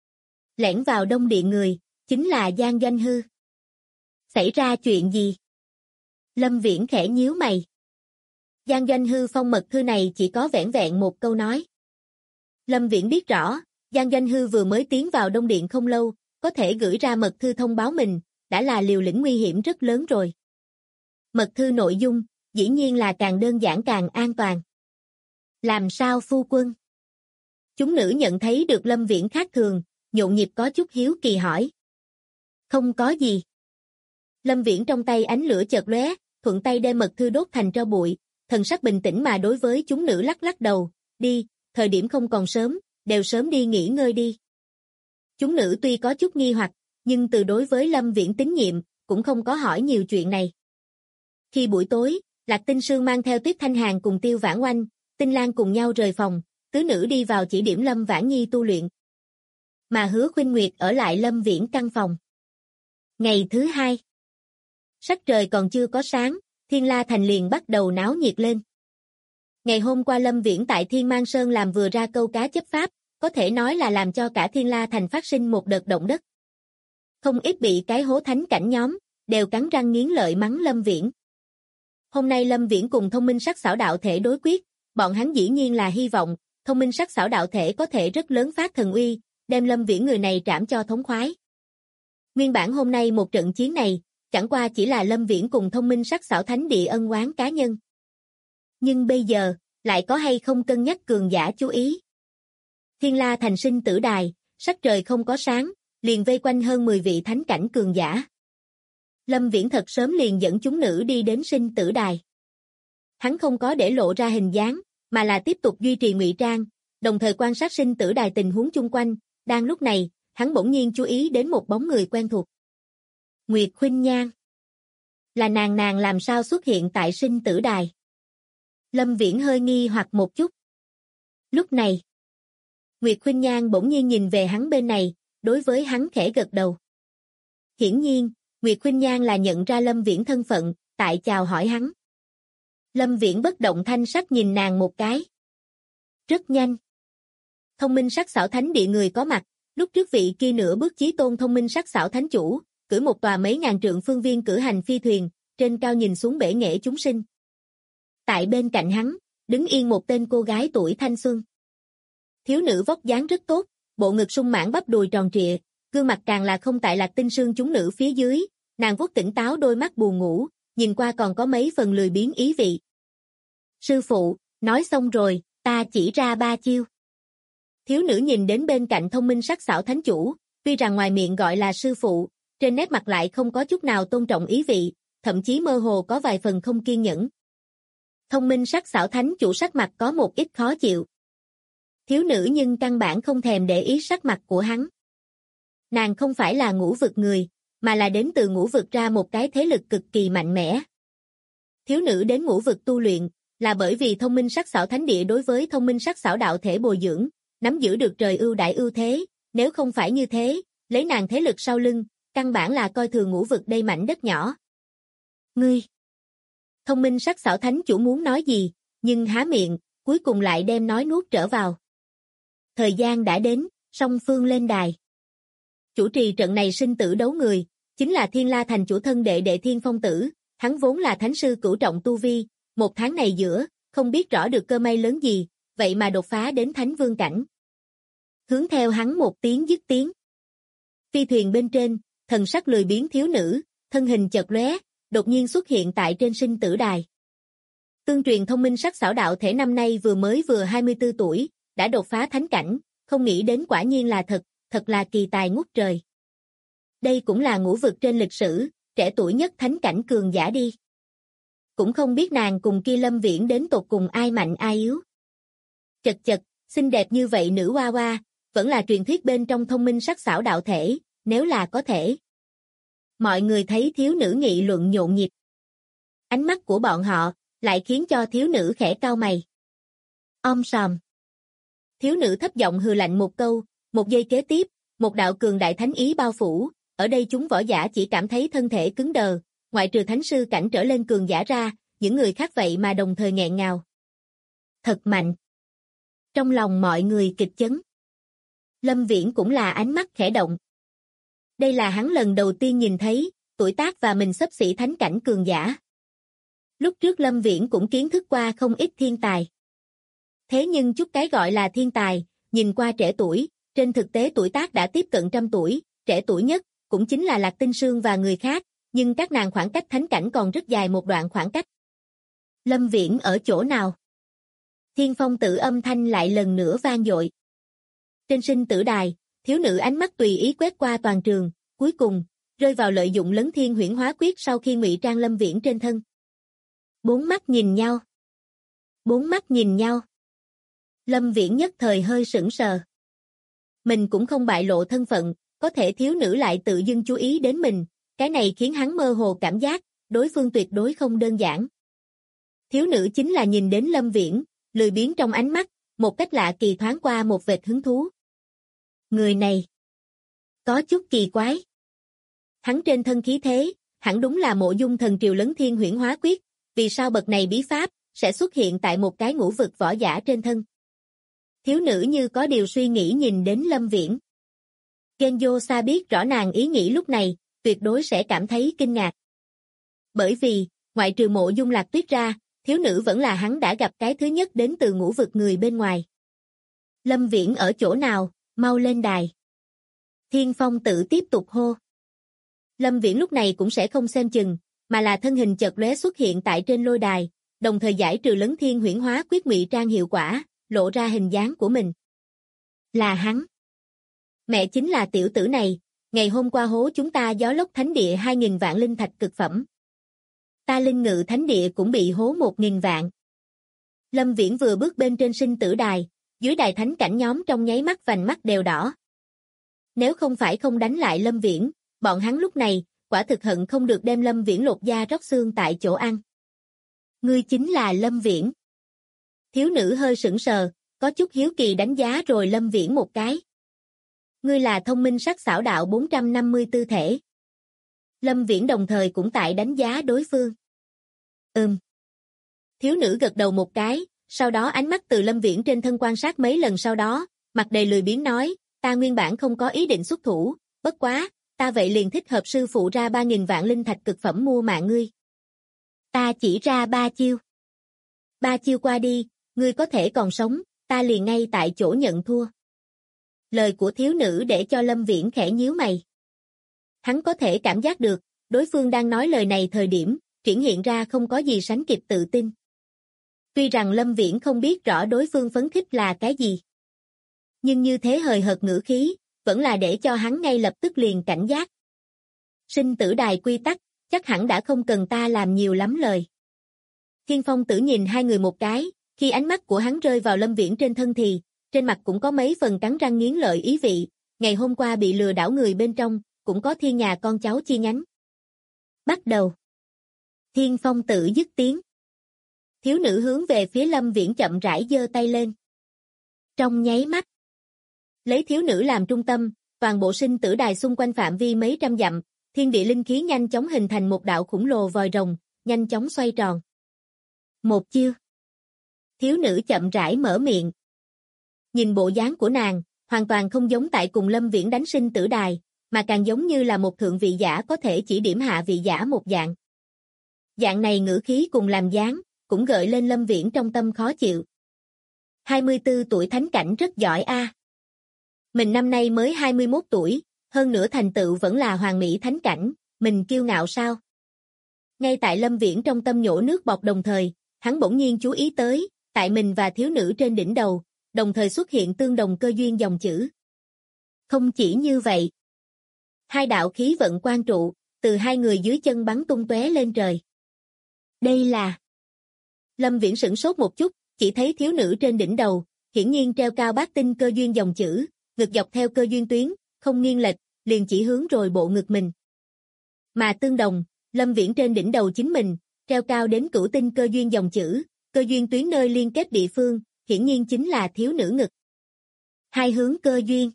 Lẻn vào Đông Điện người, chính là Giang Doanh Hư. Xảy ra chuyện gì? Lâm Viễn khẽ nhíu mày. Giang Doanh Hư phong mật thư này chỉ có vẻn vẹn một câu nói. Lâm Viễn biết rõ, Giang Doanh Hư vừa mới tiến vào Đông Điện không lâu, có thể gửi ra mật thư thông báo mình, đã là liều lĩnh nguy hiểm rất lớn rồi. Mật thư nội dung, dĩ nhiên là càng đơn giản càng an toàn. Làm sao phu quân? Chúng nữ nhận thấy được Lâm Viễn khác thường, nhộn nhịp có chút hiếu kỳ hỏi. Không có gì. Lâm Viễn trong tay ánh lửa chợt lóe, thuận tay đem mật thư đốt thành tro bụi, thần sắc bình tĩnh mà đối với chúng nữ lắc lắc đầu, đi, thời điểm không còn sớm, đều sớm đi nghỉ ngơi đi. Chúng nữ tuy có chút nghi hoặc, nhưng từ đối với Lâm Viễn tín nhiệm, cũng không có hỏi nhiều chuyện này. Khi buổi tối, Lạc Tinh Sương mang theo Tuyết Thanh Hàn cùng Tiêu Vãn Oanh, Tinh Lan cùng nhau rời phòng, tứ nữ đi vào chỉ điểm Lâm Vãn Nhi tu luyện. Mà Hứa Khuynh Nguyệt ở lại Lâm Viễn căn phòng. Ngày thứ 2. Sắc trời còn chưa có sáng, Thiên La Thành liền bắt đầu náo nhiệt lên. Ngày hôm qua Lâm Viễn tại Thiên Mang Sơn làm vừa ra câu cá chấp pháp, có thể nói là làm cho cả Thiên La Thành phát sinh một đợt động đất. Không ít bị cái hố thánh cảnh nhóm, đều cắn răng nghiến lợi mắng Lâm Viễn. Hôm nay Lâm Viễn cùng thông minh sắc xảo đạo thể đối quyết, bọn hắn dĩ nhiên là hy vọng, thông minh sắc xảo đạo thể có thể rất lớn phát thần uy, đem Lâm Viễn người này trảm cho thống khoái. Nguyên bản hôm nay một trận chiến này, chẳng qua chỉ là Lâm Viễn cùng thông minh sắc xảo thánh địa ân oán cá nhân. Nhưng bây giờ, lại có hay không cân nhắc cường giả chú ý. Thiên La Thành sinh tử đài, sắc trời không có sáng, liền vây quanh hơn 10 vị thánh cảnh cường giả. Lâm Viễn thật sớm liền dẫn chúng nữ đi đến sinh tử đài. Hắn không có để lộ ra hình dáng, mà là tiếp tục duy trì ngụy trang, đồng thời quan sát sinh tử đài tình huống chung quanh, đang lúc này, hắn bỗng nhiên chú ý đến một bóng người quen thuộc. Nguyệt Khuynh Nhan. Là nàng làm sao xuất hiện tại sinh tử đài? Lâm Viễn hơi nghi hoặc một chút. Lúc này, Nguyệt Khuynh Nhan bỗng nhiên nhìn về hắn bên này, đối với hắn khẽ gật đầu. Hiển nhiên, Nguyệt Khuynh Nhan là nhận ra Lâm Viễn thân phận, tại chào hỏi hắn. Lâm Viễn bất động thanh sắc nhìn nàng một cái. Rất nhanh. Thông minh sắc xảo thánh địa người có mặt, lúc trước vị kia nửa bước chí tôn thông minh sắc xảo thánh chủ, cưỡi một tòa mấy ngàn trượng phương viên cử hành phi thuyền, trên cao nhìn xuống bể nghệ chúng sinh. Tại bên cạnh hắn, đứng yên một tên cô gái tuổi thanh xuân. Thiếu nữ vóc dáng rất tốt, bộ ngực sung mãn bắp đùi tròn trịa, gương mặt càng là không tại Lạc Tinh Sương chúng nữ phía dưới, nàng vuốt tỉnh táo đôi mắt buồn ngủ, nhìn qua còn có mấy phần lười biếng ý vị. Sư phụ, nói xong rồi, ta chỉ ra 3 chiêu. Thiếu nữ nhìn đến bên cạnh thông minh sắc xảo thánh chủ, tuy rằng ngoài miệng gọi là sư phụ, trên nét mặt lại không có chút nào tôn trọng ý vị, thậm chí mơ hồ có vài phần không kiên nhẫn. Thông minh sắc xảo thánh chủ sắc mặt có một ít khó chịu. Thiếu nữ nhưng căn bản không thèm để ý sắc mặt của hắn. Nàng không phải là ngũ vực người, mà là đến từ ngũ vực ra một cái thế lực cực kỳ mạnh mẽ. Thiếu nữ đến ngũ vực tu luyện, là bởi vì thông minh sắc xảo thánh địa đối với thông minh sắc xảo đạo thể bồi dưỡng, nắm giữ được trời ưu đãi ưu thế, nếu không phải như thế, lấy nàng thế lực sau lưng, căn bản là coi thường ngũ vực đây mảnh đất nhỏ. Ngươi! Thông minh sắc sảo thánh chủ muốn nói gì, nhưng há miệng, cuối cùng lại đem nói nuốt trở vào. Thời gian đã đến, song phương lên đài. Chủ trì trận này sinh tử đấu người, chính là Thiên La Thành chủ thân đệ đệ Thiên Phong Tử, hắn vốn là thánh sư cửu trọng tu vi, một tháng này giữa, không biết rõ được cơ may lớn gì, vậy mà đột phá đến thánh vương cảnh. Hướng theo hắn một tiếng dứt tiếng. Phi thuyền bên trên, thần sắc lười biếng thiếu nữ, thân hình chợt lóe, đột nhiên xuất hiện tại trên sinh tử đài. Tương truyền thông minh sắc sảo đạo thể năm nay vừa 24 tuổi, đã đột phá thánh cảnh, không nghĩ đến quả nhiên là thật là kỳ tài ngút trời. Đây cũng là ngũ vực trên lịch sử, trẻ tuổi nhất thánh cảnh cường giả đi. Cũng không biết nàng cùng kia Lâm Viễn đến tột cùng ai mạnh ai yếu. Chật, xinh đẹp như vậy nữ hoa hoa, vẫn là truyền thuyết bên trong thông minh sắc sảo đạo thể, nếu là có thể. Mọi người thấy thiếu nữ nghị luận nhộn nhịp. Ánh mắt của bọn họ, lại khiến cho thiếu nữ khẽ cau mày. Sòm. Thiếu nữ thấp giọng hừ lạnh một câu, một giây kế tiếp, một đạo cường đại thánh ý bao phủ, ở đây chúng võ giả chỉ cảm thấy thân thể cứng đờ, ngoại trừ thánh sư cảnh trở lên cường giả ra, những người khác vậy mà đồng thời nghẹn ngào. Thật mạnh. Trong lòng mọi người kịch chấn. Lâm Viễn cũng là ánh mắt khẽ động. Đây là hắn lần đầu tiên nhìn thấy, tuổi tác và mình xấp xỉ thánh cảnh cường giả. Lúc trước Lâm Viễn cũng kiến thức qua không ít thiên tài. Thế nhưng chút cái gọi là thiên tài, nhìn qua trẻ tuổi, trên thực tế tuổi tác đã tiếp cận trăm tuổi, trẻ tuổi nhất, cũng chính là Lạc Tinh Sương và người khác, nhưng các nàng khoảng cách thánh cảnh còn rất dài một đoạn khoảng cách. Lâm Viễn ở chỗ nào? Thiên Phong Tử âm thanh lại lần nữa vang dội. Trên sinh tử đài, thiếu nữ ánh mắt tùy ý quét qua toàn trường, cuối cùng, rơi vào lợi dụng Lấn Thiên Huyễn Hóa Quyết sau khi ngụy trang Lâm Viễn trên thân. Bốn mắt nhìn nhau. Lâm Viễn nhất thời hơi sững sờ. Mình cũng không bại lộ thân phận, có thể thiếu nữ lại tự dưng chú ý đến mình, cái này khiến hắn mơ hồ cảm giác, đối phương tuyệt đối không đơn giản. Thiếu nữ chính là nhìn đến Lâm Viễn, lười biếng trong ánh mắt, một cách lạ kỳ thoáng qua một vệt hứng thú. Người này, có chút kỳ quái. Hắn trên thân khí thế, hẳn đúng là Mộ Dung Thần Triều Lấn Thiên Huyễn Hóa Quyết, vì sao bậc này bí pháp, sẽ xuất hiện tại một cái ngũ vực võ giả trên thân. Thiếu nữ như có điều suy nghĩ nhìn đến Lâm Viễn. Genjo Sa biết rõ nàng ý nghĩ lúc này, tuyệt đối sẽ cảm thấy kinh ngạc. Bởi vì, ngoại trừ Mộ Dung Lạc Tuyết ra, thiếu nữ vẫn là hắn đã gặp cái thứ nhất đến từ ngũ vực người bên ngoài. Lâm Viễn ở chỗ nào, mau lên đài. Thiên Phong Tử tiếp tục hô. Lâm Viễn lúc này cũng sẽ không xem chừng, mà là thân hình chợt lóe xuất hiện tại trên lôi đài, đồng thời giải trừ Lấn Thiên Huyễn Hóa Quyết ngụy trang hiệu quả, lộ ra hình dáng của mình. Là hắn. Mẹ chính là tiểu tử này, ngày hôm qua hố chúng ta gió lốc thánh địa 2.000 vạn linh thạch cực phẩm. Ta linh ngự thánh địa cũng bị hố 1.000 vạn. Lâm Viễn vừa bước bên trên sinh tử đài, dưới đài thánh cảnh nhóm trong nháy mắt vành mắt đều đỏ. Nếu không phải không đánh lại Lâm Viễn, bọn hắn lúc này, quả thực hận không được đem Lâm Viễn lột da róc xương tại chỗ ăn. Ngươi chính là Lâm Viễn. Thiếu nữ hơi sững sờ, có chút hiếu kỳ đánh giá rồi Lâm Viễn một cái. Ngươi là thông minh sắc sảo đạo 454 thể. Lâm Viễn đồng thời cũng tại đánh giá đối phương. Thiếu nữ gật đầu một cái, sau đó ánh mắt từ Lâm Viễn trên thân quan sát mấy lần sau đó, mặt đầy lười biếng nói, ta nguyên bản không có ý định xuất thủ, bất quá, ta vậy liền thích hợp sư phụ ra 3.000 vạn linh thạch cực phẩm mua mạng ngươi. Ta chỉ ra 3 chiêu. 3 chiêu qua đi, ngươi có thể còn sống, ta liền ngay tại chỗ nhận thua. Lời của thiếu nữ để cho Lâm Viễn khẽ nhíu mày. Hắn có thể cảm giác được, đối phương đang nói lời này thời điểm, triển hiện ra không có gì sánh kịp tự tin. Tuy rằng Lâm Viễn không biết rõ đối phương phấn khích là cái gì. Nhưng như thế hời hợt ngữ khí, vẫn là để cho hắn ngay lập tức liền cảnh giác. Sinh tử đài quy tắc, chắc hẳn đã không cần ta làm nhiều lắm lời. Thiên Phong Tử nhìn hai người một cái, khi ánh mắt của hắn rơi vào Lâm Viễn trên thân thì, trên mặt cũng có mấy phần cắn răng nghiến lợi ý vị, ngày hôm qua bị lừa đảo người bên trong, cũng có thiên nhà con cháu chi nhánh. Bắt đầu. Thiên Phong Tử dứt tiếng. Thiếu nữ hướng về phía Lâm Viễn chậm rãi giơ tay lên. Trong nháy mắt, lấy thiếu nữ làm trung tâm, toàn bộ sinh tử đài xung quanh phạm vi mấy trăm dặm, thiên địa linh khí nhanh chóng hình thành một đạo khủng lồ vòi rồng, nhanh chóng xoay tròn. Một chiêu. Thiếu nữ chậm rãi mở miệng. Nhìn bộ dáng của nàng, hoàn toàn không giống tại cùng Lâm Viễn đánh sinh tử đài, mà càng giống như là một thượng vị giả có thể chỉ điểm hạ vị giả một dạng. Dạng này ngữ khí cùng làm dáng, cũng gợi lên Lâm Viễn trong tâm khó chịu. 24 tuổi thánh cảnh rất giỏi a. Mình năm nay mới 21 tuổi, hơn nữa thành tựu vẫn là hoàng mỹ thánh cảnh, mình kiêu ngạo sao? Ngay tại Lâm Viễn trong tâm nhổ nước bọt đồng thời, hắn bỗng nhiên chú ý tới, tại mình và thiếu nữ trên đỉnh đầu, đồng thời xuất hiện tương đồng cơ duyên dòng chữ. Không chỉ như vậy, hai đạo khí vận quang trụ, từ hai người dưới chân bắn tung tóe lên trời. Đây là... Lâm Viễn sửng sốt một chút, chỉ thấy thiếu nữ trên đỉnh đầu, hiển nhiên treo cao bát tinh cơ duyên dòng chữ, ngực dọc theo cơ duyên tuyến, không nghiêng lệch, liền chỉ hướng rồi bộ ngực mình. Mà tương đồng, Lâm Viễn trên đỉnh đầu chính mình, treo cao đến cửu tinh cơ duyên dòng chữ, cơ duyên tuyến nơi liên kết địa phương, hiển nhiên chính là thiếu nữ ngực. Hai hướng cơ duyên.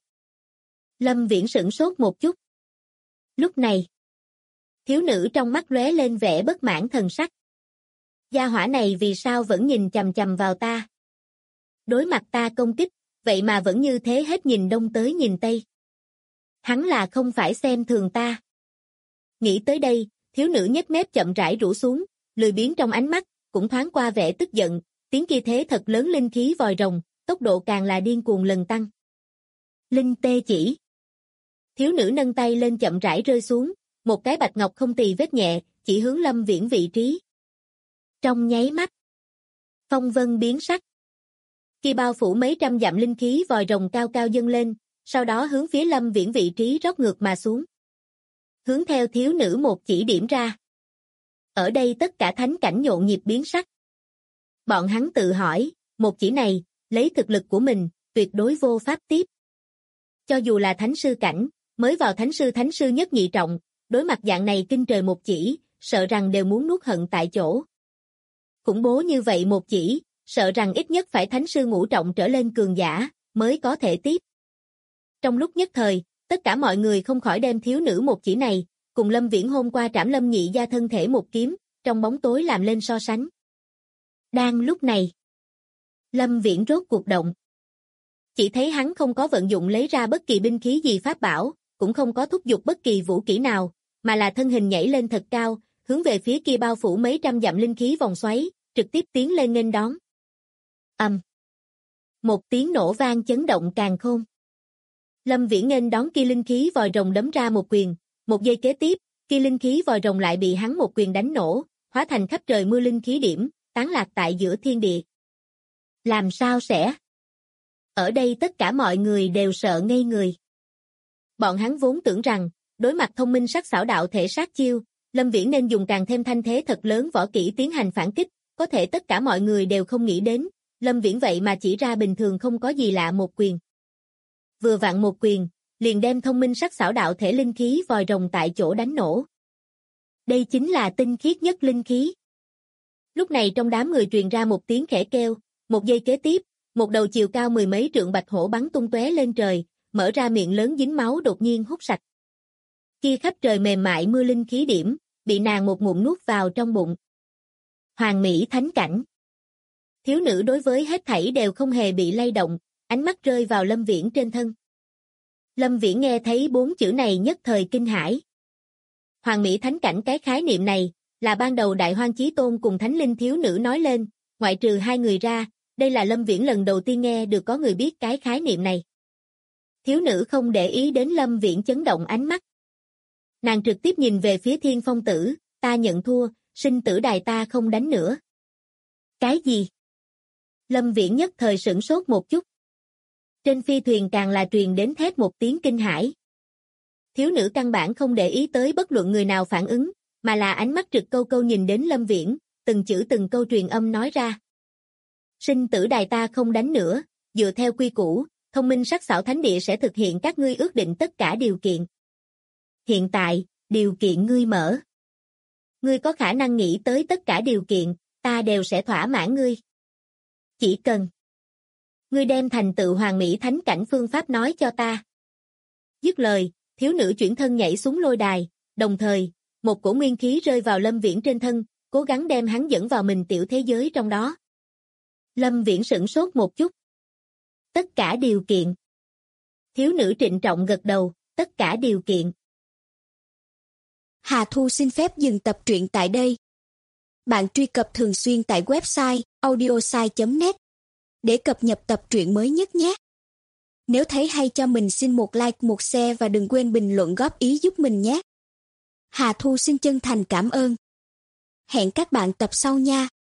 Lâm Viễn sửng sốt một chút. Lúc này, thiếu nữ trong mắt lóe lên vẻ bất mãn thần sắc. Gia hỏa này vì sao vẫn nhìn chằm chằm vào ta? Đối mặt ta công kích, vậy mà vẫn như thế hết nhìn đông tới nhìn tây. Hắn là không phải xem thường ta. Nghĩ tới đây, thiếu nữ nhếch mép chậm rãi rũ xuống, lười biếng trong ánh mắt, cũng thoáng qua vẻ tức giận, tiếng kia thế thật lớn linh khí vòi rồng, tốc độ càng là điên cuồng lần tăng. Linh tê chỉ. Thiếu nữ nâng tay lên chậm rãi rơi xuống, một cái bạch ngọc không tì vết nhẹ, chỉ hướng Lâm Viễn vị trí. Trong nháy mắt, phong vân biến sắc. Khi bao phủ mấy trăm dặm linh khí vòi rồng cao cao dâng lên, sau đó hướng phía Lâm Viễn vị trí rót ngược mà xuống. Hướng theo thiếu nữ một chỉ điểm ra. Ở đây tất cả thánh cảnh nhộn nhịp biến sắc. Bọn hắn tự hỏi, một chỉ này, lấy thực lực của mình, tuyệt đối vô pháp tiếp. Cho dù là thánh sư cảnh, mới vào thánh sư nhất nhị trọng, đối mặt dạng này kinh trời một chỉ, sợ rằng đều muốn nuốt hận tại chỗ. Khủng bố như vậy một chỉ, sợ rằng ít nhất phải thánh sư ngũ trọng trở lên cường giả, mới có thể tiếp. Trong lúc nhất thời, tất cả mọi người không khỏi đem thiếu nữ một chỉ này, cùng Lâm Viễn hôm qua trảm Lâm nhị gia thân thể một kiếm, trong bóng tối làm lên so sánh. Đang lúc này, Lâm Viễn rốt cuộc động. Chỉ thấy hắn không có vận dụng lấy ra bất kỳ binh khí gì pháp bảo, cũng không có thúc giục bất kỳ vũ kỹ nào, mà là thân hình nhảy lên thật cao, hướng về phía kia bao phủ mấy trăm dặm linh khí vòng xoáy, trực tiếp tiến lên nghênh đón. Một tiếng nổ vang chấn động càn khôn. Lâm Viễn nghênh đón kia linh khí vòi rồng đấm ra một quyền, một giây kế tiếp, kia linh khí vòi rồng lại bị hắn một quyền đánh nổ, hóa thành khắp trời mưa linh khí điểm, tán lạc tại giữa thiên địa. Làm sao sẽ? Ở đây tất cả mọi người đều sợ ngây người. Bọn hắn vốn tưởng rằng, đối mặt thông minh sắc xảo đạo thể sát chiêu, Lâm Viễn nên dùng càng thêm thanh thế thật lớn võ kỹ tiến hành phản kích, có thể tất cả mọi người đều không nghĩ đến, Lâm Viễn vậy mà chỉ ra bình thường không có gì lạ một quyền. Vừa vặn một quyền, liền đem thông minh sắc xảo đạo thể linh khí vòi rồng tại chỗ đánh nổ. Đây chính là tinh khiết nhất linh khí. Lúc này trong đám người truyền ra một tiếng khẽ kêu, một giây kế tiếp, một đầu chiều cao mười mấy trượng bạch hổ bắn tung tóe lên trời, mở ra miệng lớn dính máu đột nhiên hút sạch. Kia khắp trời mềm mại mưa linh khí điểm, bị nàng một ngụm nuốt vào trong bụng. Hoàng mỹ thánh cảnh. Thiếu nữ đối với hết thảy đều không hề bị lay động, ánh mắt rơi vào Lâm Viễn trên thân. Lâm Viễn nghe thấy bốn chữ này nhất thời kinh hãi. Hoàng mỹ thánh cảnh cái khái niệm này, là ban đầu Đại Hoang Chí Tôn cùng Thánh Linh thiếu nữ nói lên, ngoại trừ hai người ra, đây là Lâm Viễn lần đầu tiên nghe được có người biết cái khái niệm này. Thiếu nữ không để ý đến Lâm Viễn chấn động ánh mắt. Nàng trực tiếp nhìn về phía Thiên Phong Tử, ta nhận thua, sinh tử đài ta không đánh nữa. Cái gì? Lâm Viễn nhất thời sửng sốt một chút. Trên phi thuyền càng là truyền đến thét một tiếng kinh hãi. Thiếu nữ căn bản không để ý tới bất luận người nào phản ứng, mà là ánh mắt trực câu câu nhìn đến Lâm Viễn, từng chữ từng câu truyền âm nói ra. Sinh tử đài ta không đánh nữa, dựa theo quy củ, thông minh sắc xảo thánh địa sẽ thực hiện các ngươi ước định tất cả điều kiện. Hiện tại, điều kiện ngươi mở. Ngươi có khả năng nghĩ tới tất cả điều kiện, ta đều sẽ thỏa mãn ngươi. Chỉ cần ngươi đem thành tựu hoàng mỹ thánh cảnh phương pháp nói cho ta. Dứt lời, thiếu nữ chuyển thân nhảy xuống lôi đài, đồng thời, một cổ nguyên khí rơi vào Lâm Viễn trên thân, cố gắng đem hắn dẫn vào mình tiểu thế giới trong đó. Lâm Viễn sửng sốt một chút. Tất cả điều kiện. Thiếu nữ trịnh trọng gật đầu, tất cả điều kiện. Hà Thu xin phép dừng tập truyện tại đây. Bạn truy cập thường xuyên tại website audiosai.net để cập nhật tập truyện mới nhất nhé. Nếu thấy hay cho mình xin một like, một share và đừng quên bình luận góp ý giúp mình nhé. Hà Thu xin chân thành cảm ơn. Hẹn các bạn tập sau nha.